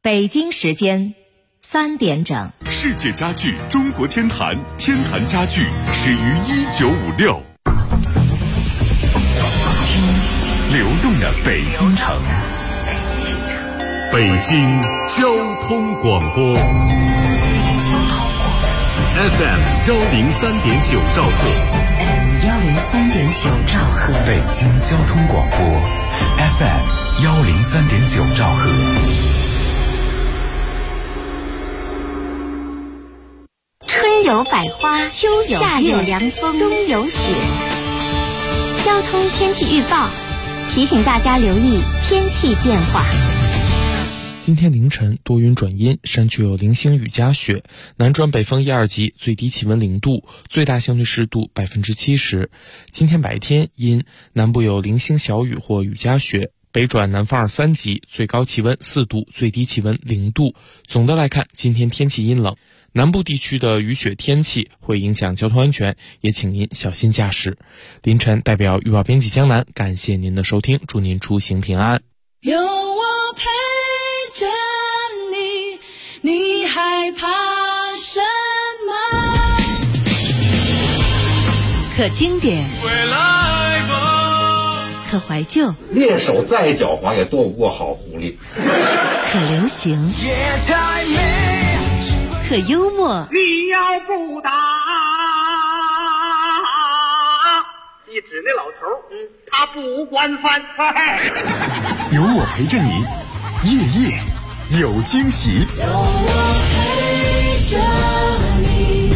北京时间3点整。 世界家具中国天坛，天坛家具始于1956。听流动的北京城，北京交通广播 FM 103.9兆赫 103.9兆赫， 北京交通广播 FM 103.9兆赫。 春有百花，秋有夏有凉风，冬有雪。交通天气预报提醒大家留意天气变化。 今天凌晨多云转阴，山区有零星雨夹雪，南转北风1、2级，最低气温0度，最大相对湿度70%。今天白天阴，南部有零星小雨或雨夹雪，北转南风2、3级，最高气温4度，最低气温0度。总的来看，今天天气阴冷，南部地区的雨雪天气会影响交通安全，也请您小心驾驶。凌晨代表预报编辑江南，感谢您的收听，祝您出行平安。 有我陪着你，你害怕什么？ 可经典，可怀旧， 猎手再狡猾也躲不过好狐狸。 可流行，可幽默。 你要不打，你指那老头，他不管饭。 有我陪着你，夜夜有惊喜。 有我陪着你。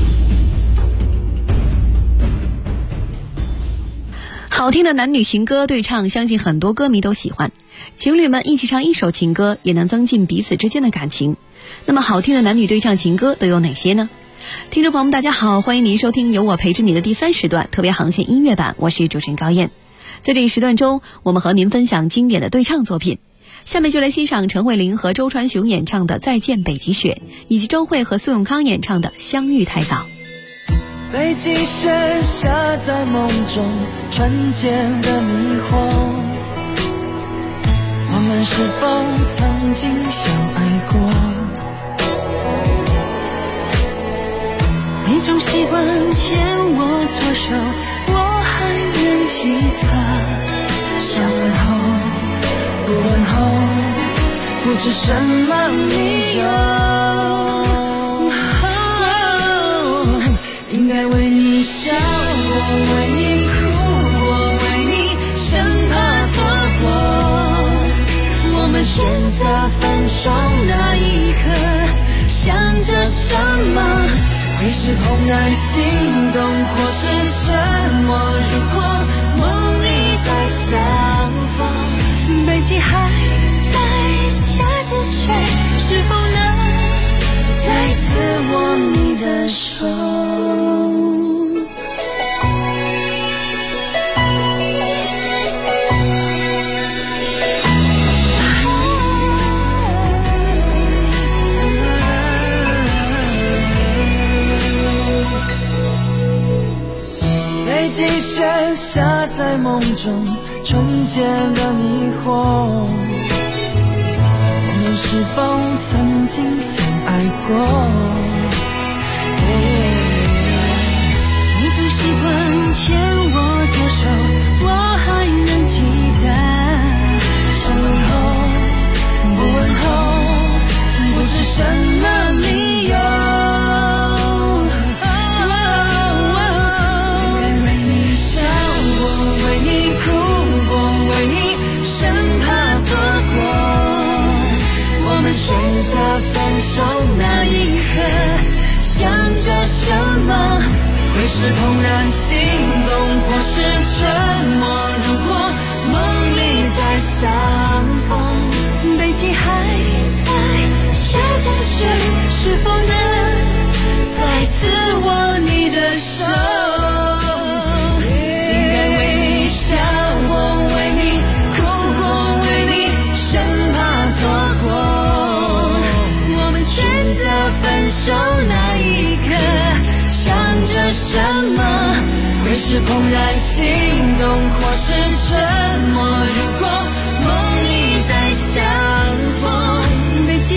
好听的男女情歌对唱，相信很多歌迷都喜欢。情侣们一起唱一首情歌，也能增进彼此之间的感情。那么好听的男女对唱情歌都有哪些呢？听众朋友们大家好，欢迎您收听有我陪着你的第3时段特别航线音乐版，我是主持人高燕。在这一时段中，我们和您分享经典的对唱作品。下面就来欣赏陈慧琳和周传雄演唱的《再见北极雪》，以及周蕙和苏永康演唱的《相遇太早》。 北极雪下在梦中，纯洁的迷惑，我们是否曾经相爱过？ 你总习惯牵我左手，我还能记得。想问候，不问候，不知什么理由。应该为你笑，我为你哭，我为你生怕错过。我们选择分手那一刻，想着什么？会是怦然心动，或是沉默？如果梦里再相逢，北极还在下着雪，是否能再次握你的手？ 北极雪下在梦中，纯洁的迷惑，我们是否曾经相爱过？ 你总习惯牵我左手，我还能记得。想问候，不问候，不知什么理由。选择分手那一刻，想着什么？会是怦然心动，或是沉默？如果梦里再相逢，北极还在下着雪，是否能再次握你的手？应该为你笑，我为你哭过，为你生怕错过。分手那一刻，想着什么？会是怦然心动，或是沉默？如果梦里再相逢，北极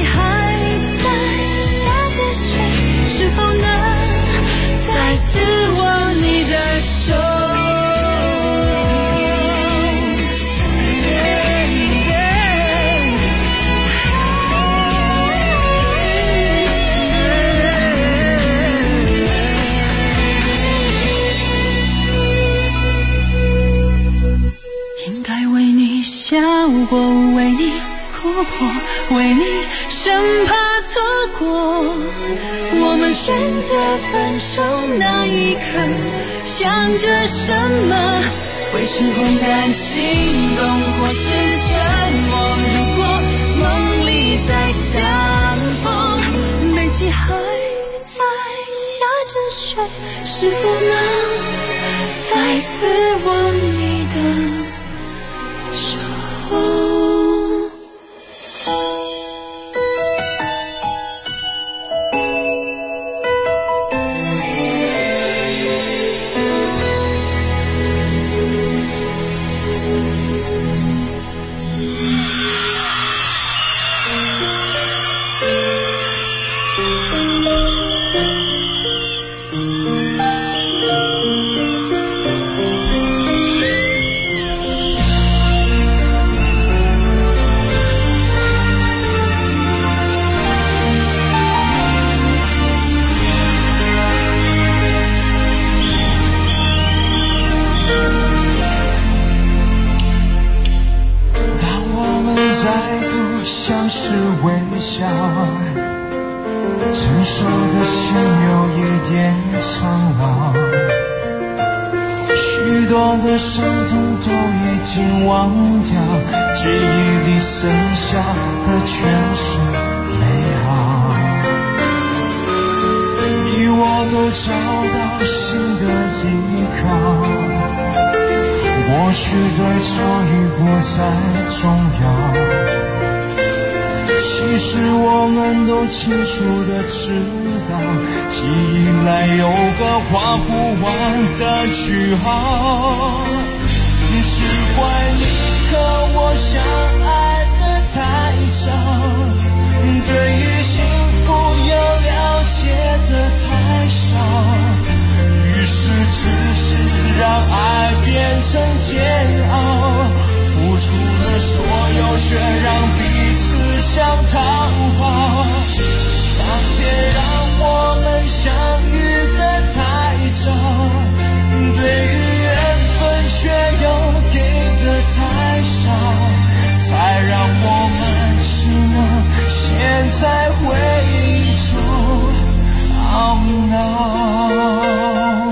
破，为你生怕错过。我们选择分手那一刻，想着什么？会是空感心动，或是沉默？如果梦里再相逢，北极还在下着雪，是否能再次握你的手？ 成熟的心有一点苍老，许多的伤痛都已经忘掉，记忆里剩下的全是美好。你我都找到新的依靠，或许对错已不再重要。其实我们都清楚地知道，记忆来有个画不完的句号。只怪你和我相爱的太早，对于幸福又了解的太少，于是只是让爱变成煎熬，付出了所有却让彼此想逃跑。上天让我们相遇的太早，对于缘分却又给的太少，才让我们只能陷在回忆中懊恼。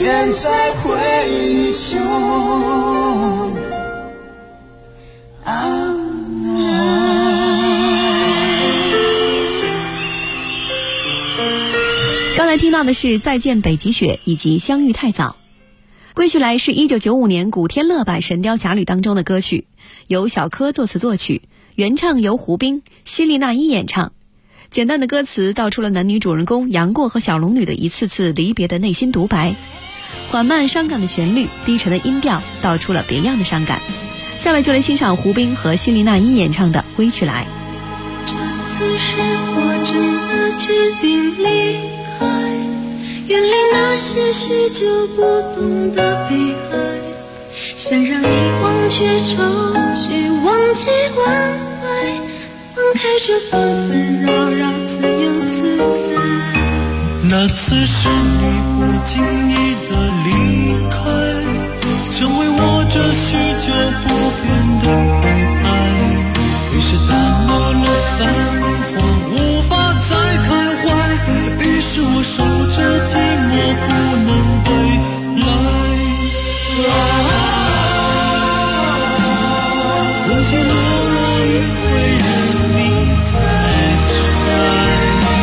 现在回忆中。 刚才听到的是《再见北极雪》以及《相遇太早》。归去来是1995年古天乐版《神雕侠侣》当中的歌曲，由小柯作词作曲，原唱由胡兵、希利娜依演唱。简单的歌词道出了男女主人公杨过和小龙女的一次次离别的内心独白，缓慢伤感的旋律，低沉的音调道出了别样的伤感。下面就来欣赏胡兵和希利娜依演唱的《归去来》。 这次是我真的决定离开，远离那些许久不懂的悲哀，想让你忘却愁绪，忘记关怀，放开这纷纷扰扰，自由自在。 那次是你不经意的离开，成为我这许久不变的悲哀，于是淡漠了繁华，无法再开怀，于是我守着寂寞不能归来。梦见落雨会任你采摘，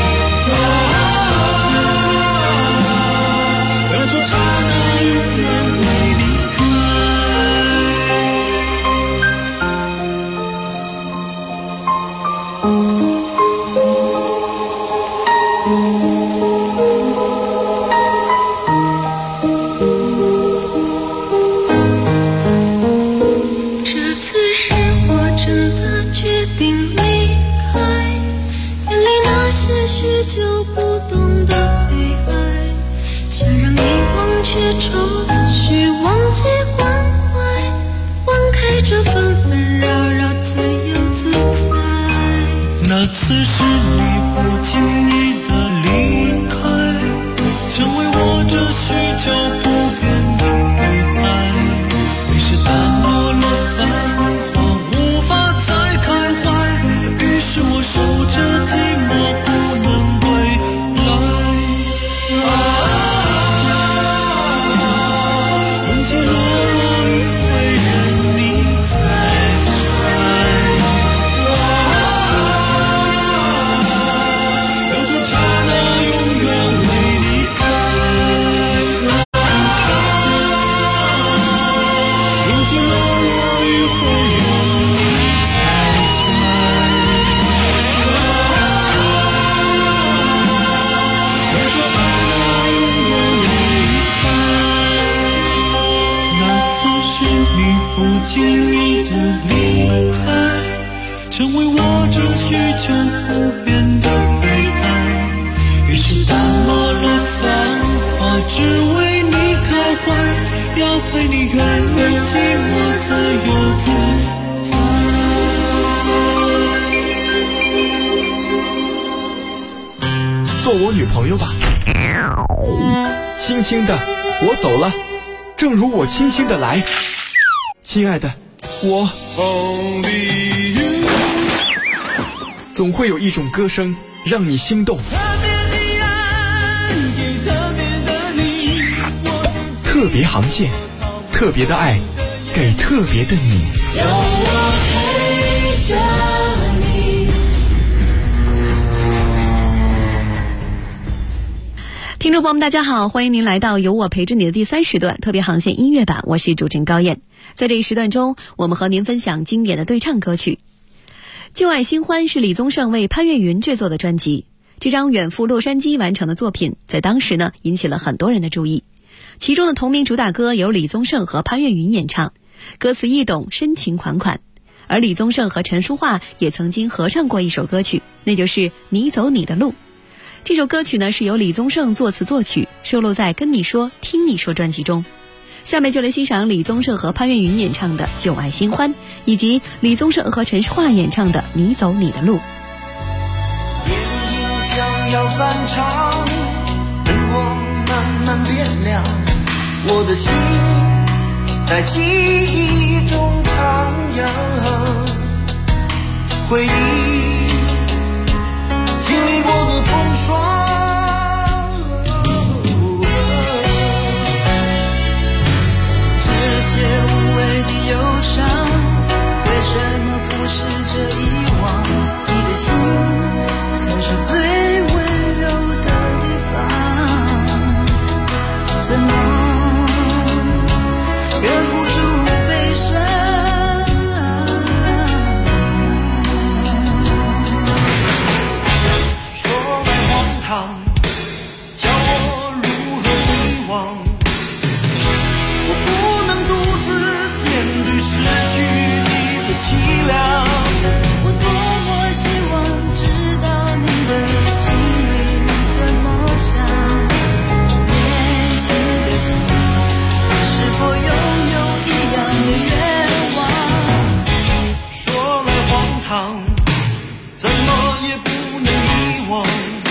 要做刹那永远会离愁绪，忘记关怀，放开这纷纷扰扰，自由自在。那次是你不经意的离开，成为我这许久不变的悲哀，于是淡漠了繁华，无法再开怀，于是我守着寂寞不能归来。轻易的离开，成为我这许久不变的悲哀，于是淡漠了繁华，只为你开怀，要陪你远离寂寞，自由自在。做我女朋友吧，轻轻的我走了，正如我轻轻的来。亲爱的，我总会有一种歌声让你心动，特别航线，特别的爱，给特别的你。有我陪着你。 听众朋友们大家好，欢迎您来到有我陪着你的第3时段特别航线音乐版，我是主持人高燕。在这一时段中，我们和您分享经典的对唱歌曲。旧爱新欢是李宗盛为潘越云制作的专辑，这张远赴洛杉矶完成的作品在当时呢引起了很多人的注意。其中的同名主打歌由李宗盛和潘越云演唱，歌词易懂，深情款款。而李宗盛和陈淑桦也曾经合唱过一首歌曲，那就是《你走你的路》。这首歌曲呢是由李宗盛作词作曲，收录在《跟你说听你说》专辑中。下面就来欣赏李宗盛和潘越云演唱的《旧爱新欢》，以及李宗盛和陈淑桦演唱的《你走你的路》。 电影将要散场，灯光慢慢变亮，我的心在记忆中徜徉，回忆经历过的风霜， 不试着遗忘，你的心才是最温柔的地方。怎么忍不住悲伤？ 叫我如何遗忘？我不能独自面对失去你的凄凉。 我多么希望知道你的心里怎么想，年轻的心是否拥有一样的愿望？ 说来荒唐，怎么也不能遗忘。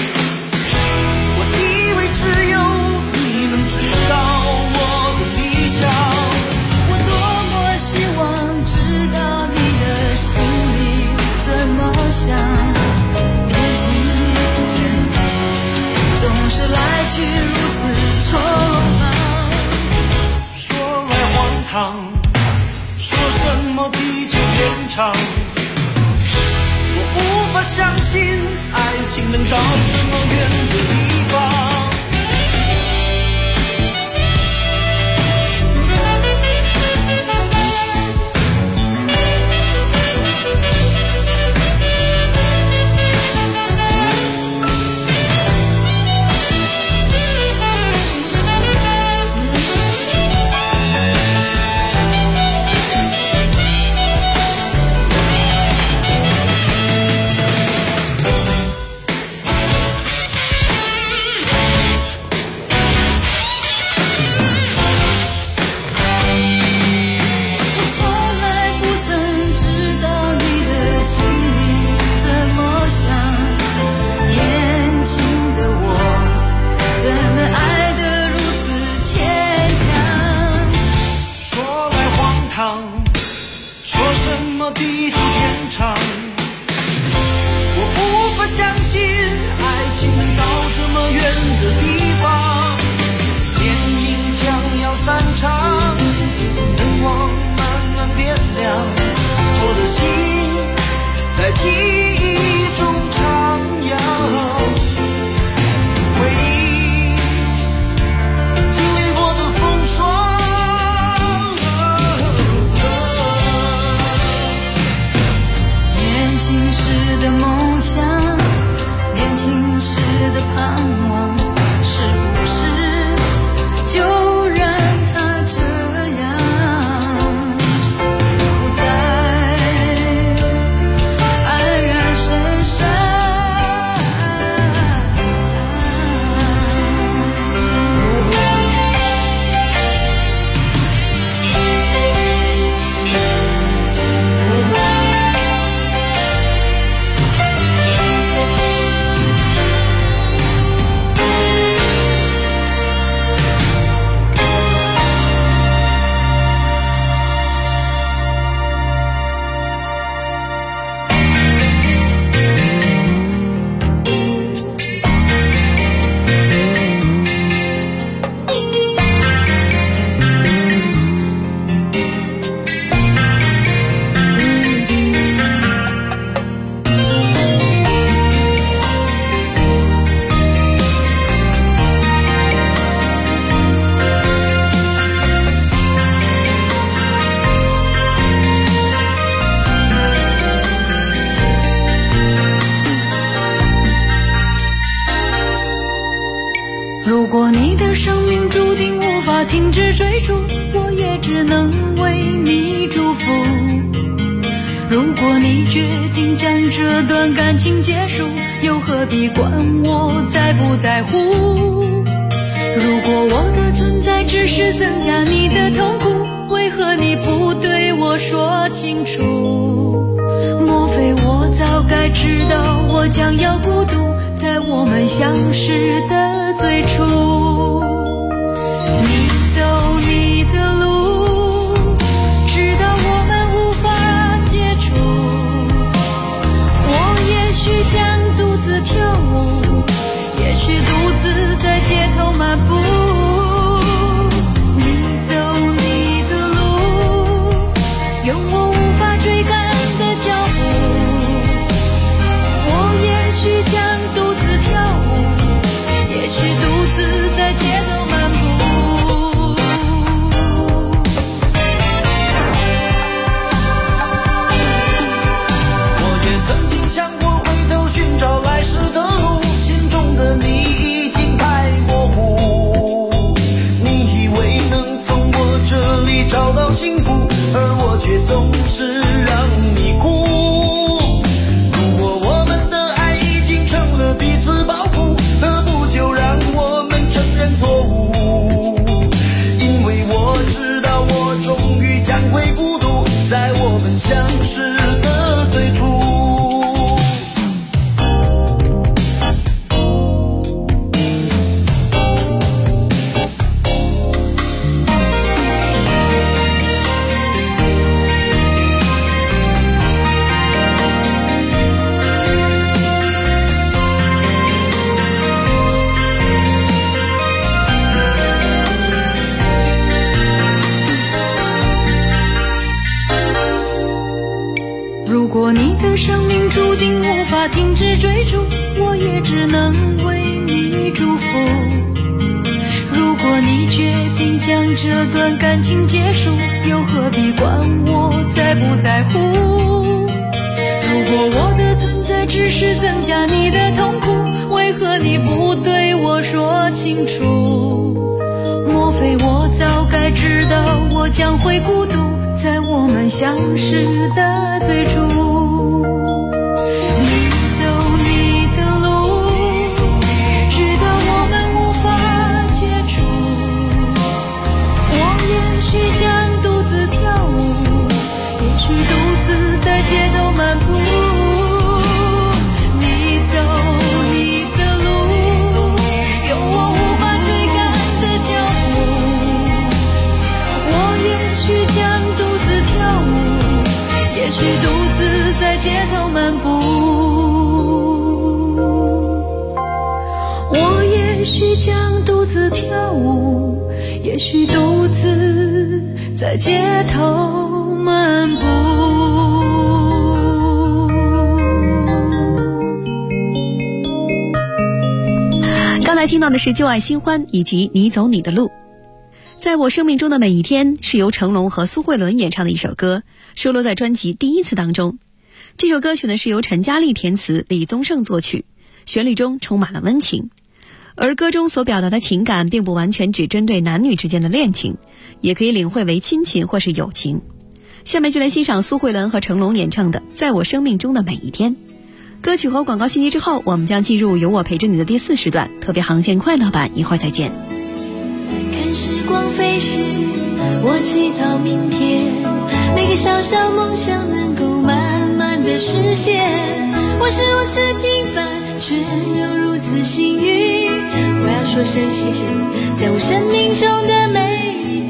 只有你能知道我的理想。 我多么希望知道你的心里怎么想，年轻的你总是来去如此匆忙。 说来荒唐，说什么地久天长，我无法相信爱情能到这么远的地方。 如果你的生命注定无法停止追逐，我也只能为你祝福。如果你决定将这段感情结束，又何必管我在不在乎？如果我的存在只是增加你的痛苦，为何你不对我说清楚？莫非我早该知道我将要孤独，在我们相识的最初。你走你的路，直到我们无法接触。我也许将独自跳舞，也许独自在街头漫步。你走你的路，用我无法追赶的脚步。 事让你哭。如果我们的爱已经成了彼此包袱，何不就让我们承认错误？因为我知道我终于将会孤独，在我们相识的最初。 如果你的生命注定无法停止追逐，我也只能为你祝福。如果你决定将这段感情结束，又何必管我在不在乎？如果我的存在只是增加你的痛苦，为何你不对我说清楚？莫非我早该知道我将会孤独，在我们相识的最初。街头漫步，你走你的路，有我无法追赶的脚步。我也许将独自跳舞，也许独自在街头漫步。我也许将独自跳舞，也许独自在街头漫步。 刚才听到的是《旧爱新欢》以及《你走你的路》。在我生命中的每一天是由成龙和苏慧伦演唱的一首歌，收录在专辑《第一次》当中。这首歌曲呢是由陈嘉丽填词，李宗盛作曲，旋律中充满了温情。而歌中所表达的情感并不完全只针对男女之间的恋情，也可以领会为亲情或是友情。下面就来欣赏苏慧伦和成龙演唱的《在我生命中的每一天》。歌曲和广告信息之后，我们将进入有我陪着你的第4时段特别航线快乐版，一会儿再见。 看时光飞逝，我祈祷明天每个小小梦想能够慢慢的实现。我是如此平凡，却又如此幸运，我要说声谢谢你，在我生命中的每一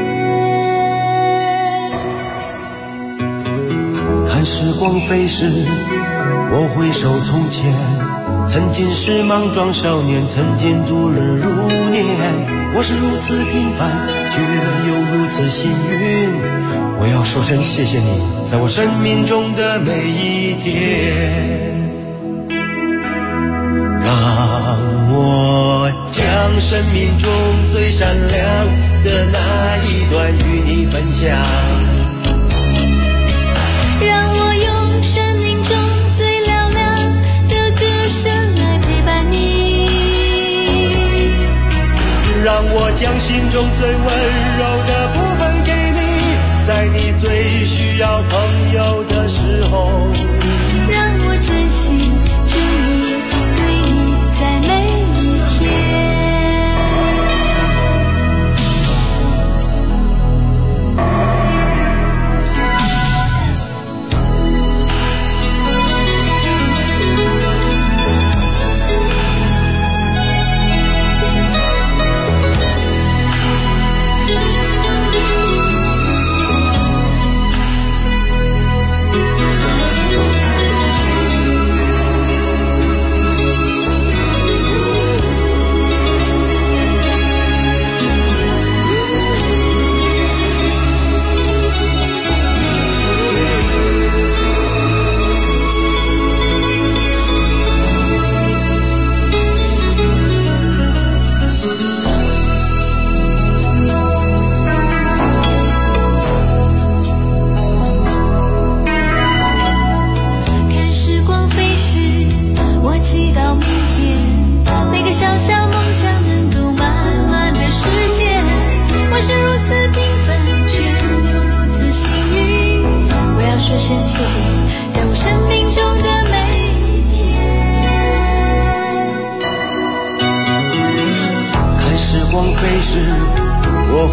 天。 看时光飞逝，我回首从前，曾经是莽撞少年，曾经度日如年。我是如此平凡，却又如此幸运，我要说声谢谢你，在我生命中的每一天。让我将生命中最闪亮的那一段与你分享， 让我用生命中最嘹亮的歌声来陪伴你， 让我将心中最温柔的部分给你，在你最需要朋友的时候， 让我珍惜着你，对你在每一天。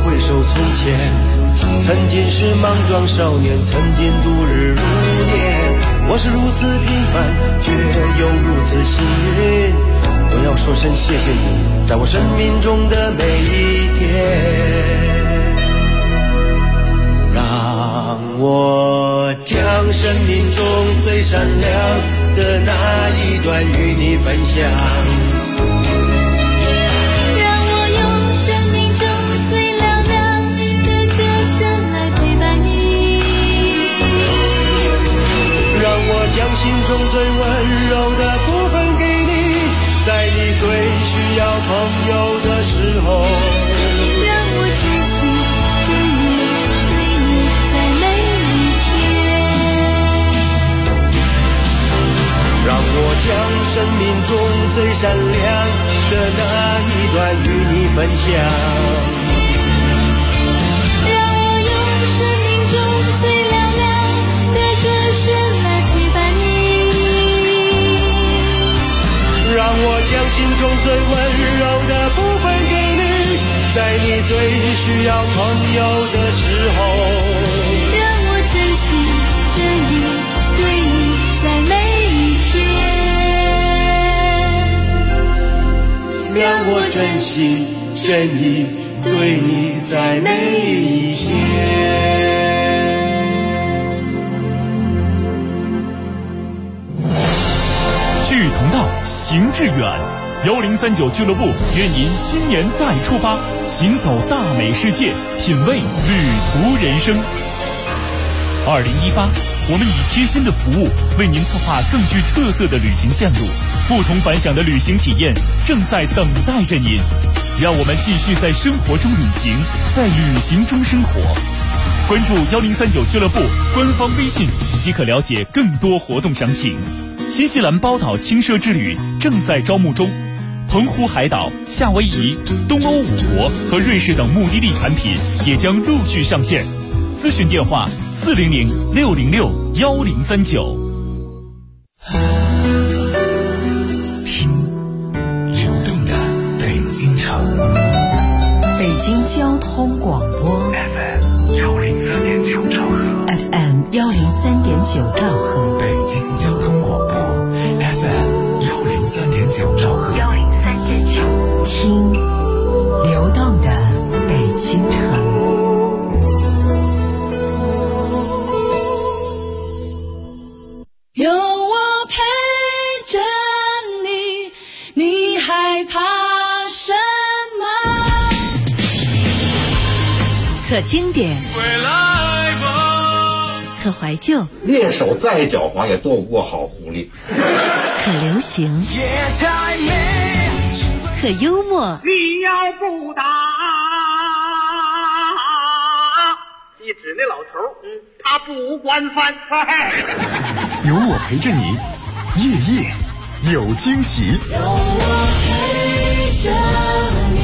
回首从前，曾经是莽撞少年，曾经度日如年。我是如此平凡，却又如此幸运。我要说声谢谢你，在我生命中的每一天。让我将生命中最闪亮的那一段与你分享。 让我用生命中最嘹亮的歌声来陪伴你。 让我将心中最温柔的部分给你，在你最需要朋友的时候。 让我真心真意对你在每一天。 让我将生命中最闪亮的那一段与你分享。 让我用生命中最嘹亮的歌声来陪伴你。 让我将心中最温柔的部分给你，在你最需要朋友的时候。 让我真心真意对你在每一天。 让我真心真意对你在每一天。 志同道，行志远。1039俱乐部愿您新年再出发，行走大美世界，品味旅途人生。2018，我们以贴心的服务为您策划更具特色的旅行线路，不同凡响的旅行体验正在等待着您。让我们继续在生活中旅行，在旅行中生活。关注1039俱乐部官方微信即可了解更多活动详情。新西兰包岛轻奢之旅正在招募中，澎湖海岛、夏威夷、东欧5国和瑞士等目的地产品也将陆续上线。咨询电话400-606-1039。 听流动的北京城， 北京交通广播 FM103.9兆赫 FM103.9兆赫， 北京交通广播 FM103.9兆赫 103.9，听流动的北京城。 有我陪着你，你害怕什么？ 可经典，可怀旧， 猎手再狡猾也躲不过好狐狸。 可流行，可幽默。 你要不打，你指那老头，他不管饭。 有我陪着你，夜夜有惊喜。 有我陪着你。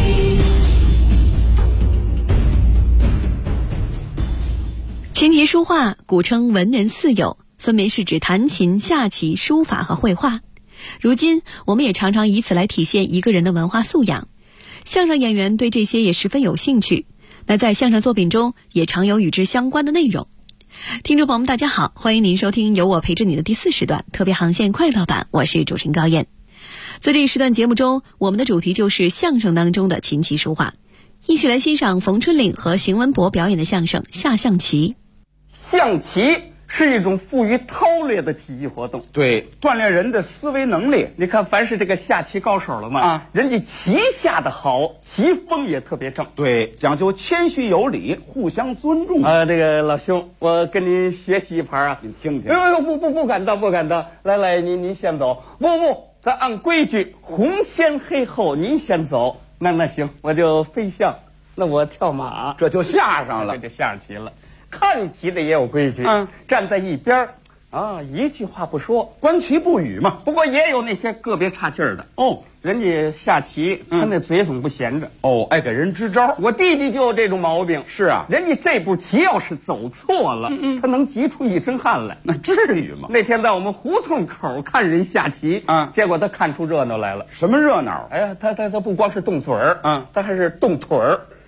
琴棋书画古称文人四友，分别是指弹琴、下棋、书法和绘画。如今我们也常常以此来体现一个人的文化素养。相声演员对这些也十分有兴趣，那在相声作品中也常有与之相关的内容。听众朋友们大家好，欢迎您收听有我陪着你的第4时段特别航线快乐版，我是主持人高燕。在这一时段节目中，我们的主题就是相声当中的琴棋书画，一起来欣赏冯春岭和邢文博表演的相声《下象棋》。 象棋是一种富于韬略的体育活动， 对，锻炼人的思维能力。 你看，凡是这个下棋高手了嘛，人家棋下的好，棋风也特别正。 对，讲究谦虚有礼，互相尊重。 这个老兄，我跟您学习一盘啊， 你听听。 不敢当，不敢当。来，您先走。不，咱按规矩，红先黑后，您先走。那行，我就飞象，那我跳马， 这就下上了， 这就下上棋了。看棋的也有规矩，站在一边一句话不说， 观棋不语嘛。 不过也有那些个别差劲儿的人家下棋，他那嘴总不闲着爱给人支招。 我弟弟就有这种毛病。 是啊， 人家这步棋要是走错了，他能急出一身汗来。 那至于吗？ 那天在我们胡同口看人下棋结果他看出热闹来了。 什么热闹？ 哎呀，他不光是动嘴儿他还是动腿儿。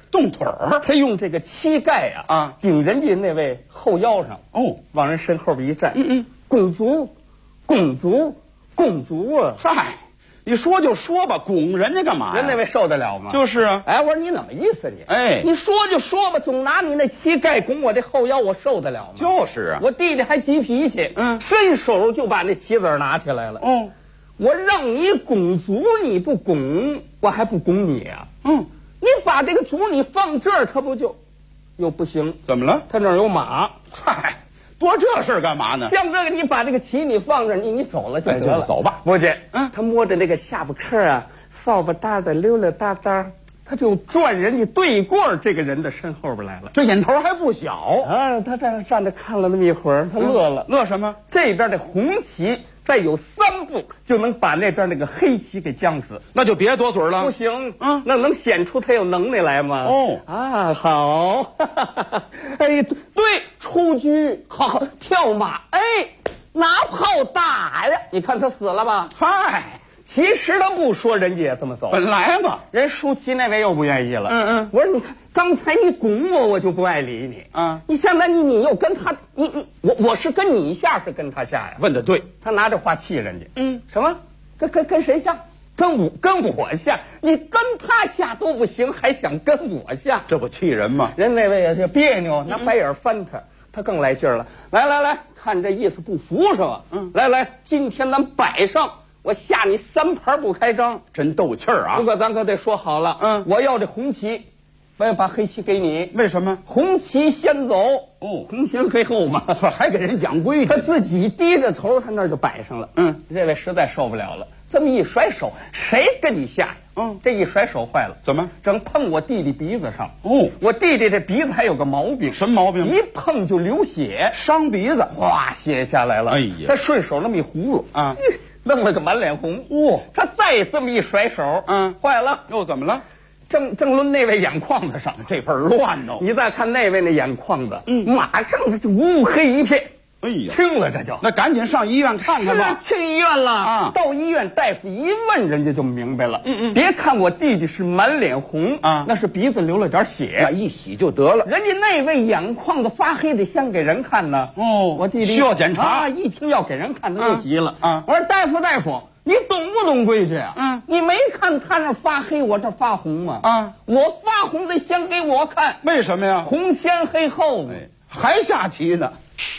动腿儿，他用这个膝盖顶人家那位后腰上，往人身后边一站，拱足，拱足，拱足啊！ 嗨，你说就说吧，拱人家干嘛呀？ 人那位受得了吗？ 就是啊。 哎，我说你怎么意思你？ 哎， 你说就说吧，总拿你那膝盖拱我这后腰，我受得了吗？ 就是啊。 我弟弟还急脾气，伸手就把那棋子拿起来了。我让你拱足你不拱，我还不拱你啊？你把这个足你放这儿，他不就又不行？ 怎么了？ 他那儿有马。 嗨，多这事儿干嘛呢？ 像这个，你把这个棋你放这儿，你走了就得了。 走吧。 不去。他摸着那个下巴颏啊，扫把搭的溜溜达达，他就转人家对过这个人的身后边来了。 这眼头还不小啊！他在那站着看了那么一会儿，他乐了。 乐什么？ 这边的红旗再有3步就能把那边那个黑旗给将死， 那就别多嘴了。 不行，那能显出他有能耐来吗？好，哎，对，出车，好，跳马，哎，拿炮打呀！你看他死了吧？ 嗨， 其实他不说，人家也这么走。 本来嘛， 人舒淇那位又不愿意了。我说你看，刚才你拱我，我就不爱理你。你现在你又跟他，我是跟你下是跟他下呀？ 问得对， 他拿着话气人家。什么？跟谁下？跟我下？你跟他下都不行，还想跟我下？ 这不气人吗？ 人那位也是别扭，拿白眼翻他，他更来劲儿了。来，看这意思不服是吧？来，今天咱摆上。我下你3盘不开张， 真斗气儿啊！ 不过咱可得说好了，我要这红旗，我要把黑旗给你。 为什么？ 红旗先走，红先黑后嘛， 还给人讲规矩。 他自己低着头，他那儿就摆上了。这位实在受不了了，这么一甩手，谁跟你下呀？这一甩手坏了， 怎么？ 正碰我弟弟鼻子上。我弟弟这鼻子还有个毛病， 什么毛病？ 一碰就流血， 伤鼻子， 哗，血下来了。 哎呀， 他顺手那么一葫芦弄了个满脸红。他再这么一甩手，坏了， 又怎么了？ 正抡那位眼眶子上， 这份乱哦。 你再看那位那眼眶子，马上他就乌黑一片。 哎呀， 青了这就， 那赶紧上医院看看吧。 去医院了到医院大夫一问，人家就明白了。别看我弟弟是满脸红那是鼻子流了点血， 那一洗就得了。 人家那位眼眶子发黑的，先给人看呢。我弟弟需要检查一听要给人看，他就急了。我说大夫，你懂不懂规矩啊？你没看他那发黑，我这发红吗？我发红得先给我看， 为什么呀？ 红先黑后呢， 还下棋呢。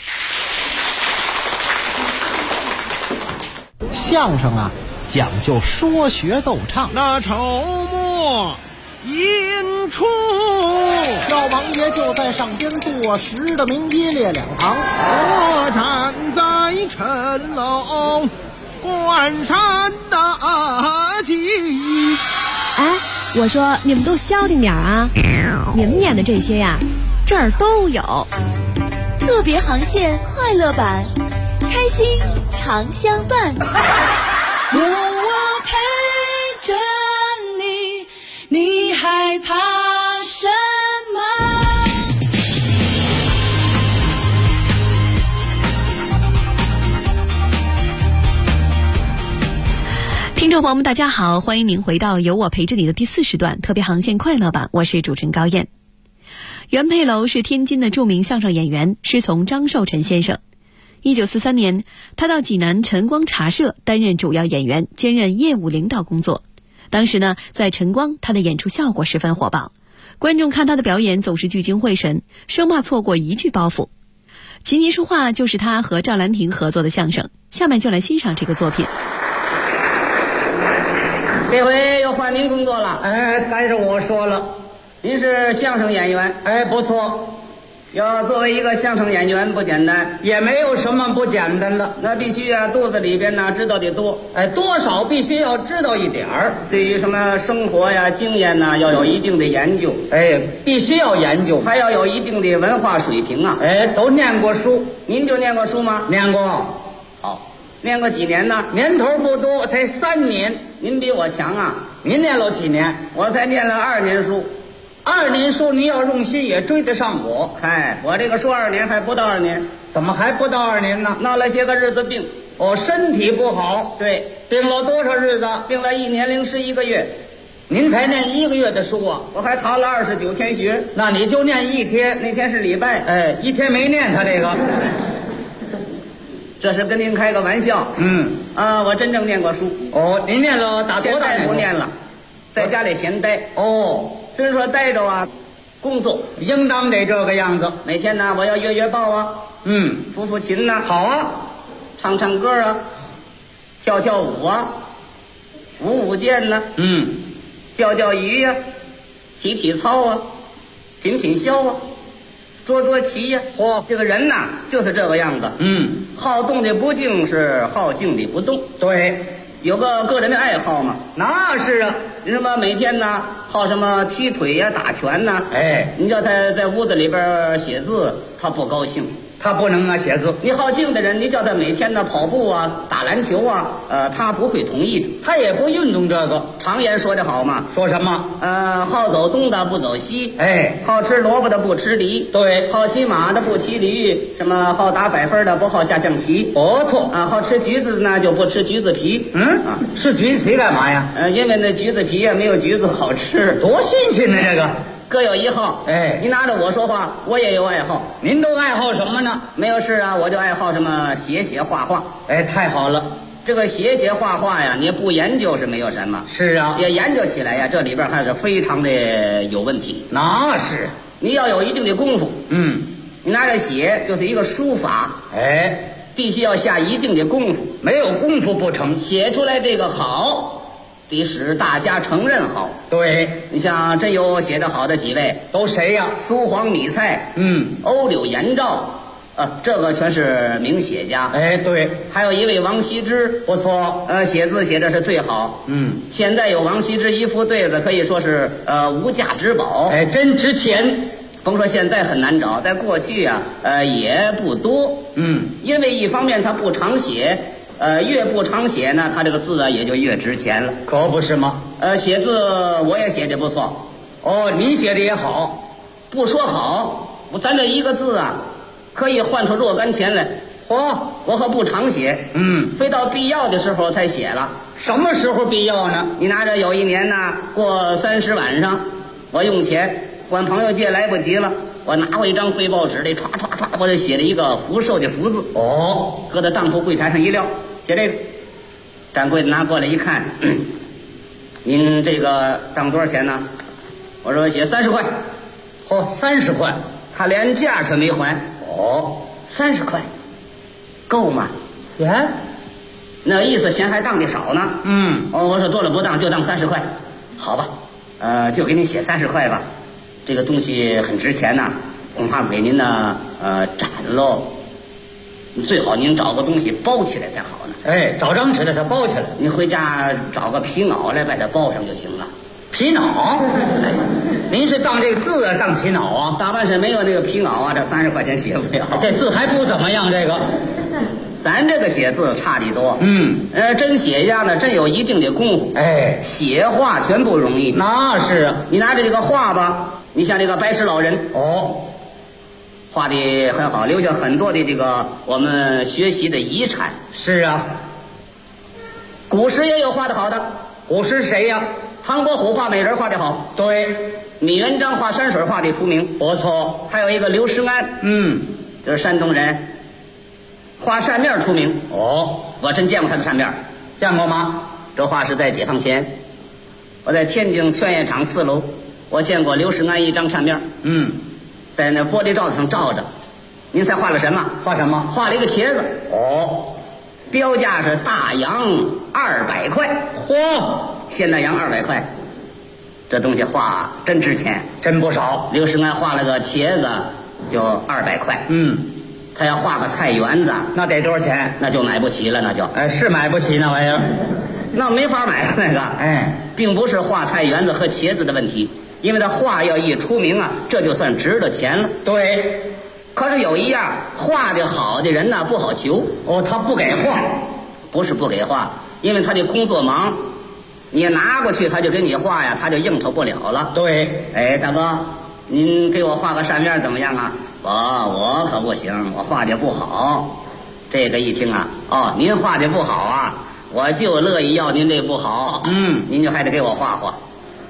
相声啊，讲究说学逗唱。 那筹末引出， 赵王爷就在上边坐实的名一列2行。 我站在城楼关山大吉。 哎，我说你们都消停点啊！你们演的这些呀，这儿都有。 特别航线快乐版，开心常相伴。 有我陪着你，你害怕什么？ 听众朋友们大家好，欢迎您回到有我陪着你的第4时段特别航线快乐版，我是主持人高燕。袁佩楼是天津的著名相声演员，师从张寿臣先生。1943年，他到济南晨光茶社担任主要演员，兼任业务领导工作。当时呢，在晨光，他的演出效果十分火爆，观众看他的表演总是聚精会神，生怕错过一句包袱。琴棋书画就是他和赵兰亭合作的相声，下面就来欣赏这个作品。 这回又换您工作了，该是我说了，您是相声演员，不错。要作为一个相声演员不简单，也没有什么不简单的，那必须肚子里边呢知道得多，多少必须要知道一点儿。对于什么生活呀、经验呢，要有一定的研究，必须要研究，还要有一定的文化水平啊，都念过书。您就念过书吗？念过。好，念过几年呢？年头不多，才3年。您比我强啊！您念了几年？我才念了2年书。2年书，你要用心也追得上我。我这个书2年还不到2年，怎么还不到2年呢？闹了些个日子病，身体不好。对，病了多少日子？病了1年011个月。 您才念1个月的书啊？ 我还逃了29天学。 那你就念1天， 那天是礼拜。 哎，1天没念他这个。 这是跟您开个玩笑。我真正念过书。 哦，您念了打多大？ 不念了，在家里闲呆。 哦，真说呆着啊，工作应当得这个样子。 每天呢，我要阅报啊，抚琴呐， 好啊，唱歌啊，跳舞啊，舞剑呐，钓鱼呀，体操啊，品箫啊，捉棋呀。这个人呐，就是这个样子。好动的不静，是好静的不动。 对， 有个人的爱好嘛。那是啊， 你什么每天呢，好什么踢腿呀、打拳呐。你叫他在屋子里边写字，他不高兴。 他不能写字。 你好静的人，你叫他每天呢跑步啊、打篮球啊，他不会同意的。 他也不运动这个。 常言说得好嘛， 说什么？ 好走东的不走西， 好吃萝卜的不吃梨， 对， 好骑马的不骑驴，什么好打100分的不好下象棋， 不错啊，好吃橘子呢就不吃橘子皮， 吃橘子皮干嘛呀？ 因为那橘子皮呀没有橘子好吃， 多新鲜呢这个。 各有一好，你拿着我说话，我也有爱好。 您都爱好什么呢？ 没有事啊，我就爱好什么写画画。 太好了， 这个写画画呀，你不研究是没有什么。 是啊， 也研究起来呀，这里边还是非常的有问题。 那是， 你要有一定的功夫。你拿着写就是一个书法，必须要下一定的功夫， 没有功夫不成。 写出来这个好。得使大家承认好。 对， 你像真有写得好的几位， 都谁呀？ 苏黄米蔡，欧柳颜赵，这个全是名写家。 对， 还有一位王羲之， 不错， 写字写的是最好。现在有王羲之一幅对子，可以说是无价之宝。 真值钱。 甭说现在很难找，在过去啊，也不多。因为一方面他不常写。越不常写呢，他这个字啊也就越值钱了， 可不是吗？ 写字我也写的不错， 您写的也好， 不说好，咱这一个字啊，可以换出若干钱来。我可不常写，非到必要的时候才写了。 什么时候必要呢？ 你拿着有一年呢，过30晚上，我用钱管朋友借来不及了。我拿过一张废报纸来，唰唰唰，我就写了一个福寿的福字。搁在当铺柜台上一撂，写这个。掌柜的拿过来一看，您这个当多少钱呢？我说写30块。 30块， 他连价钱没还。30块，够吗？那意思钱还当的少呢。我说多了不当，就当30块，好吧？就给你写30块吧。这个东西很值钱呐，恐怕给您呢斩喽。最好您找个东西包起来才好呢。 找张纸来它包起来。 你回家找个皮袄来把它包上就行了。 皮袄？您是当这个字啊，当皮袄啊？ 大半是没有那个皮袄啊，这30块钱写不了。 这字还不怎么样，这个。 咱这个写字差得多。真写家呢，真有一定的功夫。写画全不容易。 那是啊， 你拿着这个画吧。你像这个白石老人，画的很好，留下很多的这个我们学习的遗产。 是啊， 古时也有画的好的。 古时谁呀？ 唐伯虎画美人画的好， 对。 米元璋画山水画的出名， 不错。 还有一个刘石安，这是山东人，画扇面出名。我真见过他的扇面。 见过吗？ 这画是在解放前，我在天津劝业场4楼。我见过刘石安一张扇面，在那玻璃罩子上罩着。您猜画了什么？ 画什么？ 画了一个茄子。标价是大洋200块。现在洋200块，这东西画真值钱， 真不少。 刘石安画了个茄子就200块。他要画个菜园子， 那得多少钱？ 那就买不起了，那就是买不起那玩意儿， 那没法买那个。并不是画菜园子和茄子的问题。因为他画要一出名啊，这就算值了钱了。 对， 可是有一样，画的好的人呢不好求。 他不给画， 不是不给画，因为他的工作忙，你拿过去他就给你画呀，他就应酬不了了。 对， 大哥，您给我画个扇面怎么样啊？我可不行，我画的不好。这个一听啊，您画的不好啊，我就乐意要您这不好。您就还得给我画画。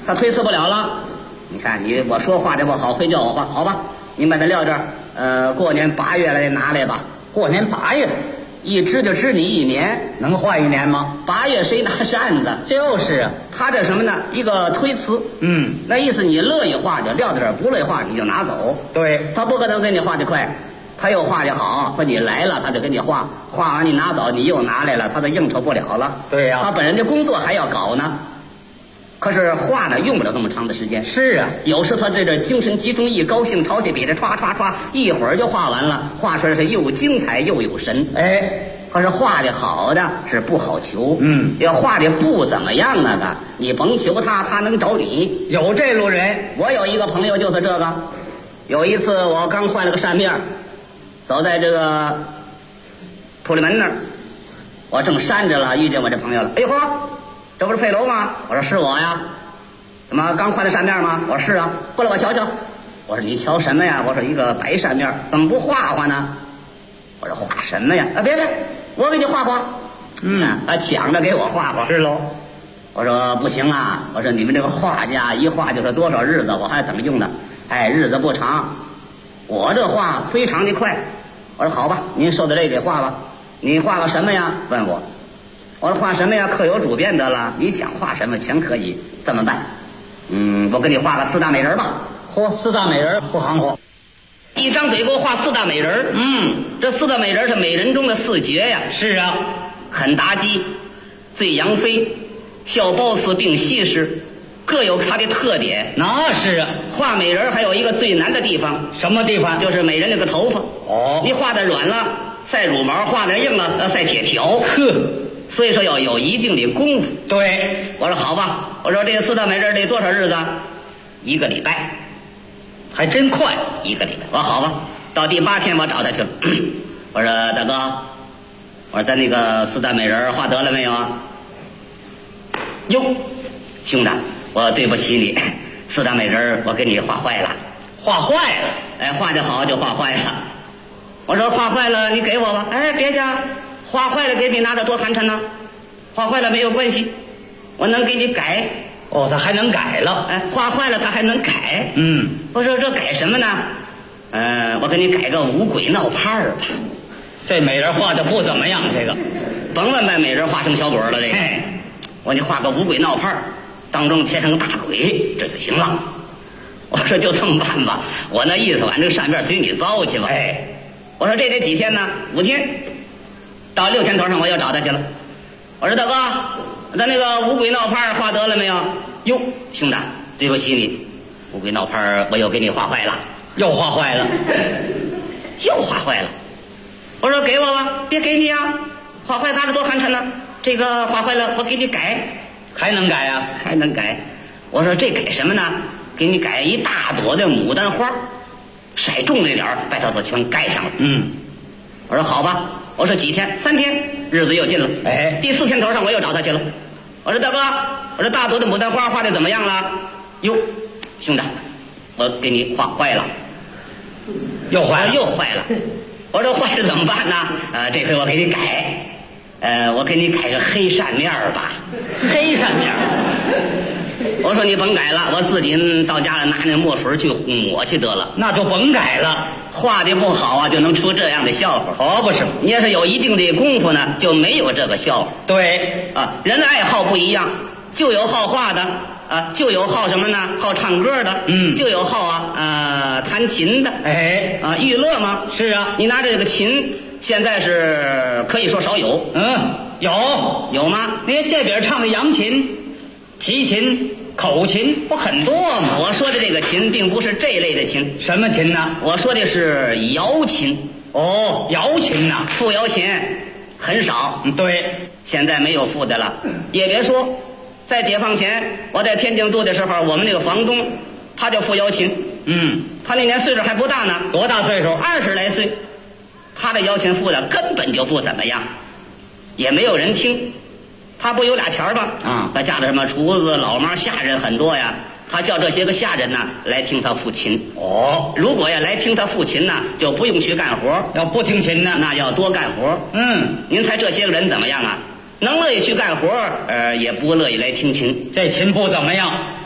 他推辞不了了。你看我说话的不好，非叫我话，好吧？您把它撂这儿，过年8月来拿来吧。 过年8月， 一支就支你1年， 能换1年吗 ？8月谁拿扇子？ 就是啊， 他这什么呢？一个推辞，那意思你乐意画就撂在这儿，不乐意画你就拿走。 对， 他不可能给你画得快，他又画得好，说你来了他就给你画，画完你拿走，你又拿来了，他都应酬不了了。 对呀， 他本人的工作还要搞呢。可是画呢，用不了这么长的时间。 是啊， 有时他这精神集中，一高兴，抄起笔来，歘歘歘，一会儿就画完了，画出来是又精彩又有神。 哎， 可是画的好的是不好求，要画的不怎么样那个，你甭求他，他能找你。 有这路人， 我有一个朋友就是这个。有一次我刚换了个扇面，走在这个普利门那儿，我正扇着了，遇见我这朋友了。哎呦呵！这不是费楼吗？我说是我呀。怎么刚换的扇面吗？我说是啊。过来我瞧瞧。我说你瞧什么呀？我说一个白扇面，怎么不画画呢？我说画什么呀？别，我给你画画。他抢着给我画画。 是喽。 我说不行啊。我说你们这个画家一画就是多少日子，我还等用呢。哎，日子不长。我这画非常的快。我说好吧，您受的累给画吧。你画个什么呀？问我。我说画什么呀？课有主编得了，你想画什么全可以。这么办？我给你画个4大美人吧。 嚯，4大美人不行活。 一张嘴给我画4大美人。这4大美人是美人中的4绝呀。 是啊， 肯达基、醉杨妃、笑褒姒并西施，各有它的特点。 那是啊， 画美人还有一个最难的地方。 什么地方？ 就是美人那个头发。你画的软了赛乳毛，画的硬了赛铁条。 呵。 所以说要有一定的功夫。 对， 我说好吧，我说这个4大美人得多少日子？1个礼拜， 还真快 ，1个礼拜。我说好吧，到第8天我找他去了。我说大哥，我说咱那个4大美人画得了没有啊？哟，兄弟，我对不起你，4大美人我给你画坏了。 画坏了？ 哎，画得好就画坏了。我说画坏了你给我吧。哎，别介。画坏了给你拿着多寒碜呢，画坏了没有关系，我能给你改。 哦，他还能改了。 哎，画坏了他还能改。我说这改什么呢？我给你改个五鬼闹盼儿吧。 这美人画的不怎么样，这个甭问把美人画成小鬼了。这个，我给你画个五鬼闹盼儿，当中贴上个大鬼，这就行了。我说就这么办吧，我那意思反正扇面随你糟去吧。 哎， 我说这得几天呢？5天。到6天头上我又找他去了。我说大哥，咱那个五鬼闹盼画得了没有？哟，兄弟，对不起你，五鬼闹盼我又给你画坏了。 又画坏了。 又画坏了。我说给我吧。别给你啊，画坏拿着多寒碜呢。这个画坏了我给你改。 还能改啊？ 还能改。我说这改什么呢？给你改一大朵的牡丹花，晒重了点儿，把它都全盖上了。我说好吧。我说几天？3天，日子又近了。 哎， 第4天头上我又找他去了。我说大哥，我说大朵的牡丹花画的怎么样了？哟，兄弟，我给你画坏了。 又坏了？ 又坏了。我说坏了怎么办呢？这回我给你改，我给你改个黑扇面吧。 黑扇面。 我说你甭改了，我自己到家了拿那墨水去抹去得了。 那就甭改了。 画的不好啊，就能出这样的笑话。 可不是， 你要是有一定的功夫呢，就没有这个笑话。 对啊，人的爱好不一样，就有好画的啊，就有好什么呢？好唱歌的，就有好弹琴的。 哎， 娱乐吗？ 是啊， 你拿着这个琴，现在是可以说少有。有吗？ 你这边唱的扬琴、提琴、口琴不很多吗？ 我说的这个琴并不是这类的琴。 什么琴呢？ 我说的是瑶琴。 哦，瑶琴呐， 副瑶琴很少。 对， 现在没有副的了。也别说，在解放前，我在天津住的时候，我们那个房东他叫副瑶琴。他那年岁数还不大呢。 多大岁数 ？20来岁。他的瑶琴副的根本就不怎么样，也没有人听。他不有俩钱吧？他家里什么厨子、老妈、下人很多呀。他叫这些个下人呢来听他父琴。如果要来听他父琴呢，就不用去干活。 要不听琴呢， 那要多干活。您猜这些个人怎么样啊？能乐意去干活，也不乐意来听琴。 这琴不怎么样。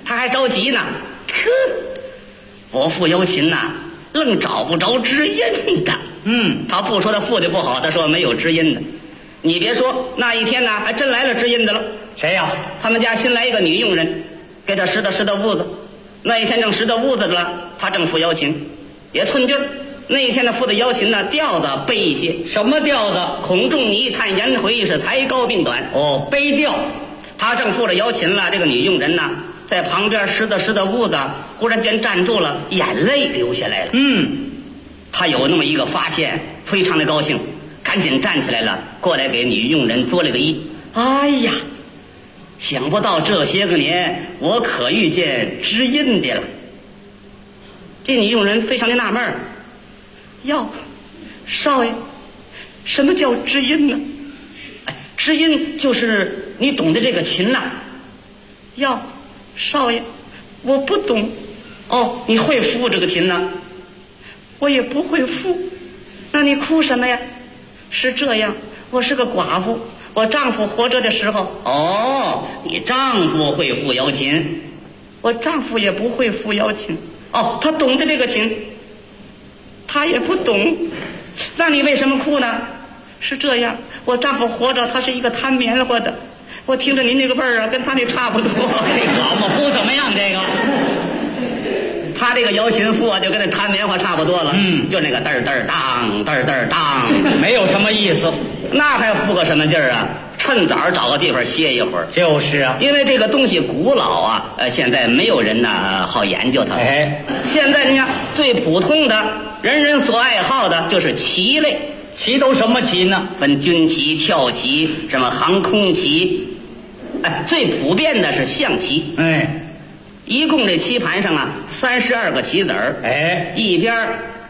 他还着急呢。我付瑶琴呐，愣找不着知音的。他不说他付的不好，他说没有知音的。你别说，那一天呢，还真来了知音的了。谁呀？他们家新来一个女佣人，给他拾掇屋子。那一天正拾掇屋子了，他正付瑶琴，也寸劲儿。那一天他付的瑶琴呢，调子背一些。什么调子？孔仲尼叹颜回，是才高鬓短。哦，背调。他正付着瑶琴了，这个女佣人呢，在旁边拾掇屋子，忽然间站住了，眼泪流下来了。他有那么一个发现，非常的高兴，赶紧站起来了，过来给女佣人作了个揖。哎呀，想不到这些个年，我可遇见知音的了。这女佣人非常的纳闷儿，哟，少爷，什么叫知音呢？知音就是你懂得这个琴呐。哟，少爷，我不懂。哦，你会抚这个琴呢？我也不会抚。那你哭什么呀？是这样，我是个寡妇，我丈夫活着的时候。哦，你丈夫会抚瑶琴，我丈夫也不会抚瑶琴。哦，他懂得这个琴，他也不懂。那你为什么哭呢？是这样，我丈夫活着，他是一个摊棉花的，我听着您这个味儿啊，跟他那差不多。好嘛，不怎么样这个。他这个瑶琴赋啊，就跟那弹棉花差不多了。就那个嘚儿嘚儿当，嘚儿嘚儿当，没有什么意思。那还赋个什么劲儿啊？趁早找个地方歇一会儿。就是啊，因为这个东西古老啊，现在没有人呢好研究它。现在你看最普通的，人人所爱好的就是棋类。棋都什么棋呢？分军棋、跳棋，什么航空棋。最普遍的是象棋。一共这棋盘上啊，32个棋子儿，一边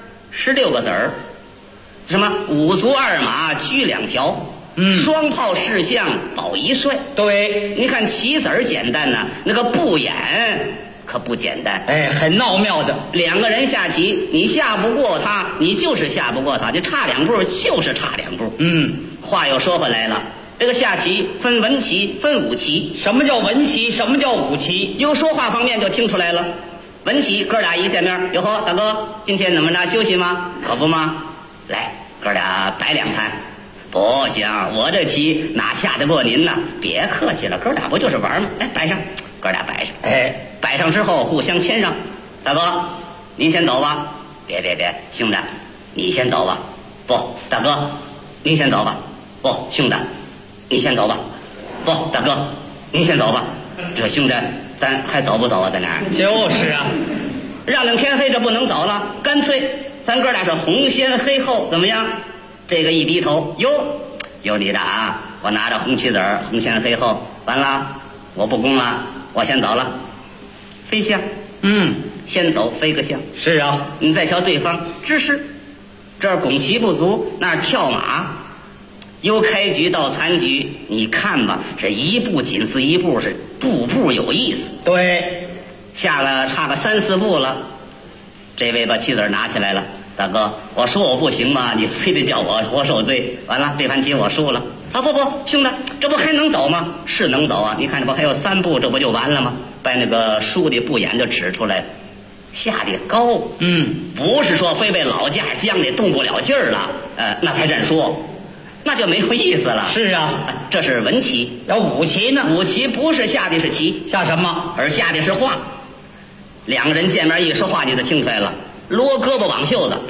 16个子儿，什么5卒2马车2条，双炮士象保一帅。对，你看棋子儿简单呢，那个布眼可不简单。很奥妙的。两个人下棋，你下不过他，你就是下不过他，你差2步就是差2步。话又说回来了。这个下棋分文棋分武棋。什么叫文棋？什么叫武棋？由说话方面就听出来了。文棋哥俩一见面，哟呵，大哥，今天怎么着休息吗？可不吗？来，哥俩摆2盘。不行，我这棋哪下得过您呢？别客气了，哥俩不就是玩吗？来，摆上，哥俩摆上。摆上之后互相谦让。大哥，您先走吧。别，兄弟，你先走吧。不，大哥，您先走吧。不，兄弟，你先走吧。不，大哥，您先走吧。这兄弟，咱还走不走啊？在哪儿？就是啊，让等天黑，这不能走了，干脆咱哥俩是红先黑后，怎么样？这个一低头，哟，有你的啊！我拿着红棋子儿，红先黑后，完了，我不攻了，我先走了。飞象，先走飞个象。是啊，你再瞧对方知识，这儿拱棋不足，那儿跳马。由开局到残局，你看吧，是一步紧似一步，是步步有意思。对，下了差个3、4步了，这位把棋子拿起来了。大哥，我说我不行吗？你非得叫我受罪。完了，这盘棋我输了。啊，不，兄弟，这不还能走吗？是能走啊！你看这不还有3步，这不就完了吗？把那个输的不眼就指出来了，下的高。不是说非被老架僵的动不了劲儿了，那才认输。那就没有意思了。是啊，这是文棋。要武棋呢？武棋不是下的是棋，下什么？而下的是话。两个人见面一说话，你就听出来了，罗胳膊挽袖子。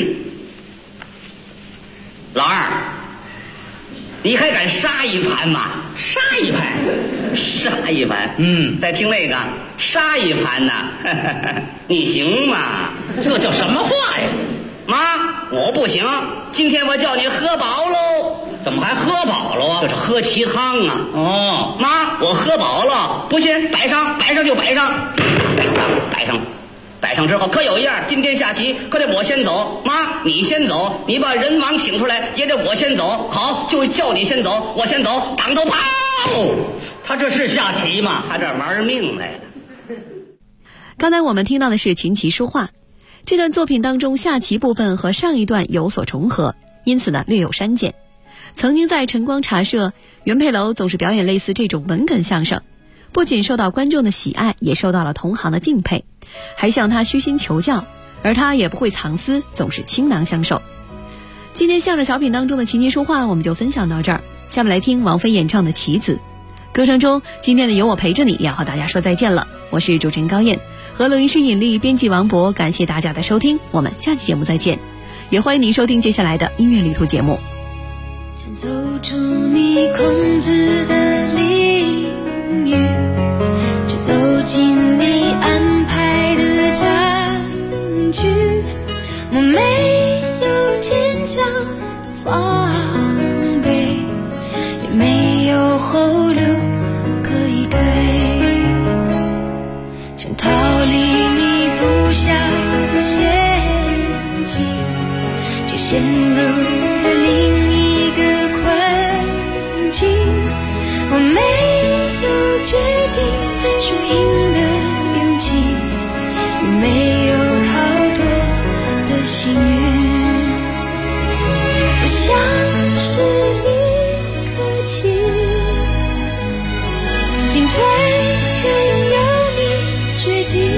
老二，你还敢杀一盘吗？杀一盘，杀一盘。再听那个杀一盘呐，你行吗？这叫什么话呀？妈，我不行，今天我叫你喝饱喽。怎么还喝饱了啊？这是喝齐汤啊。哦，妈，我喝饱了。不信，摆上就摆上，摆上之后可有一样，今天下棋可得我先走。妈，你先走，你把人王请出来也得我先走。好，就叫你先走，我先走，挡都跑。他这是下棋吗？他这玩命来了。 刚才我们听到的是琴棋书画。这段作品当中下棋部分和上一段有所重合，因此呢略有删减。曾经在晨光茶社，袁佩楼总是表演类似这种文哏相声， 不仅受到观众的喜爱，也受到了同行的敬佩，还向他虚心求教，而他也不会藏私，总是倾囊相授。今天相声小品当中的琴棋书画我们就分享到这儿，下面来听王菲演唱的《棋子》。歌声中，今天的有我陪着你也要和大家说再见了。我是主持人高燕，和录音师尹丽，编辑王博，感谢大家的收听，我们下期节目再见。也欢迎您收听接下来的音乐旅途节目。 想走出你控制的领域，却走进你安排的战局。我没有坚强的防备，也没有后路可以退，想逃离你布下的陷阱，却陷入了另一个困境。我没有决定输赢的勇气，也没有逃脱的幸运。我像是一颗棋，进退任由你决定。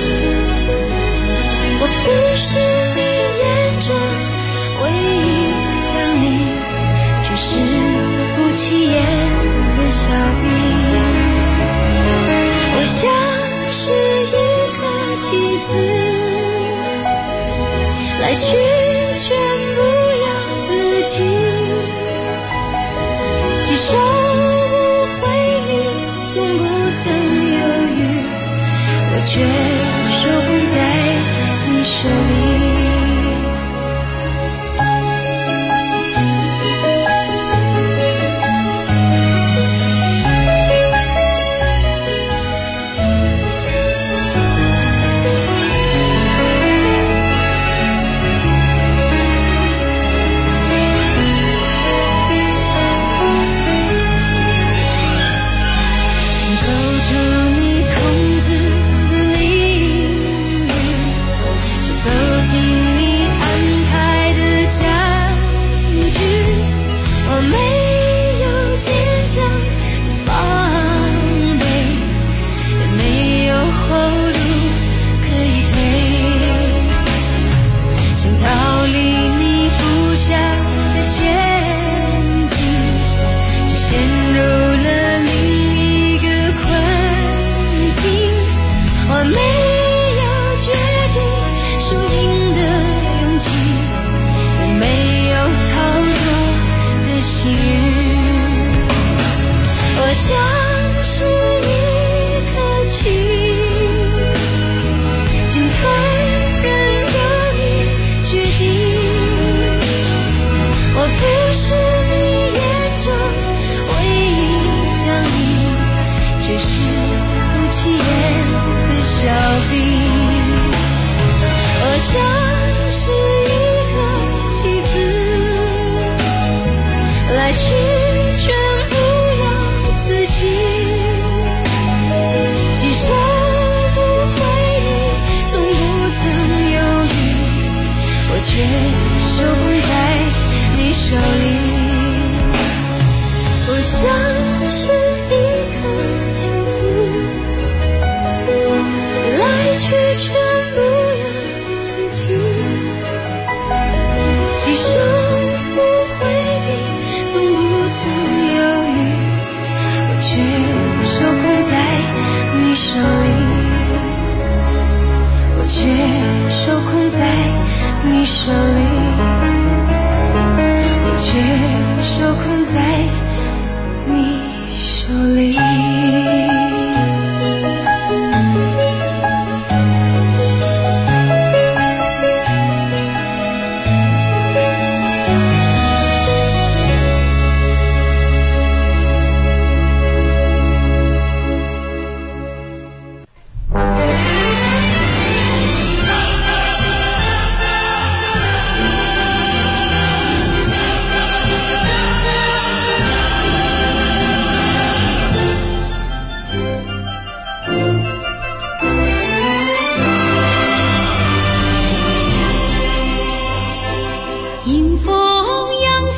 我不是你眼中唯一将领，却是不起眼的小兵。我像是一颗棋子，来去全不由自己，几手无回你从不曾犹豫，我却手工在你手里。却手工在你手里，我像是一颗棋子，来去全不由自己，几手不回避，总不曾犹豫，我却手工在你手里，我却手工在你手里，我却手控在你手里。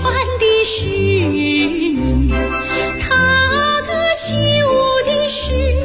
是你，踏歌起舞的是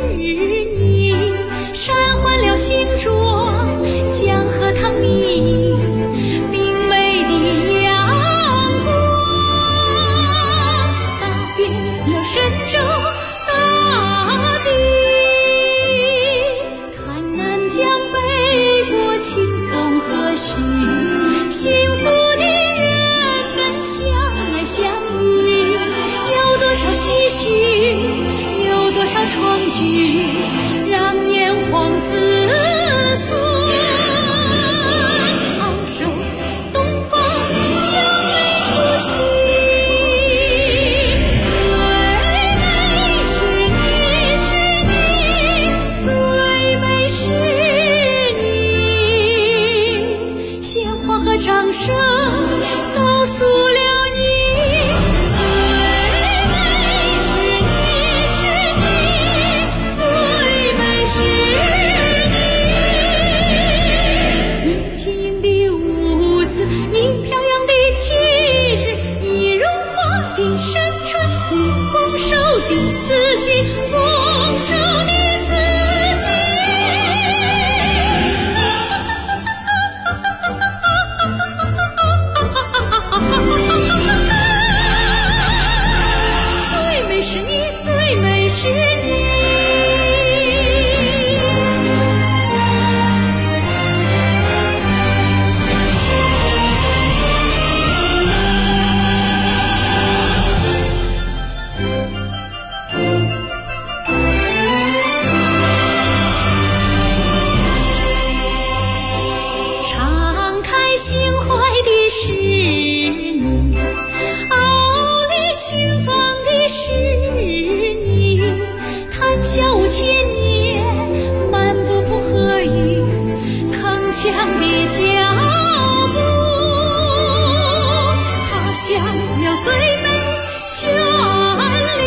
有最美旋律。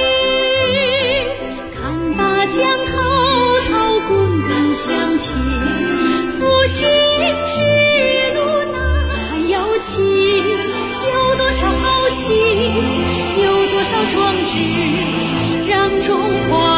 看大江滔滔滚滚向前，复兴之路那还要起，有多少豪气，有多少壮志，让中华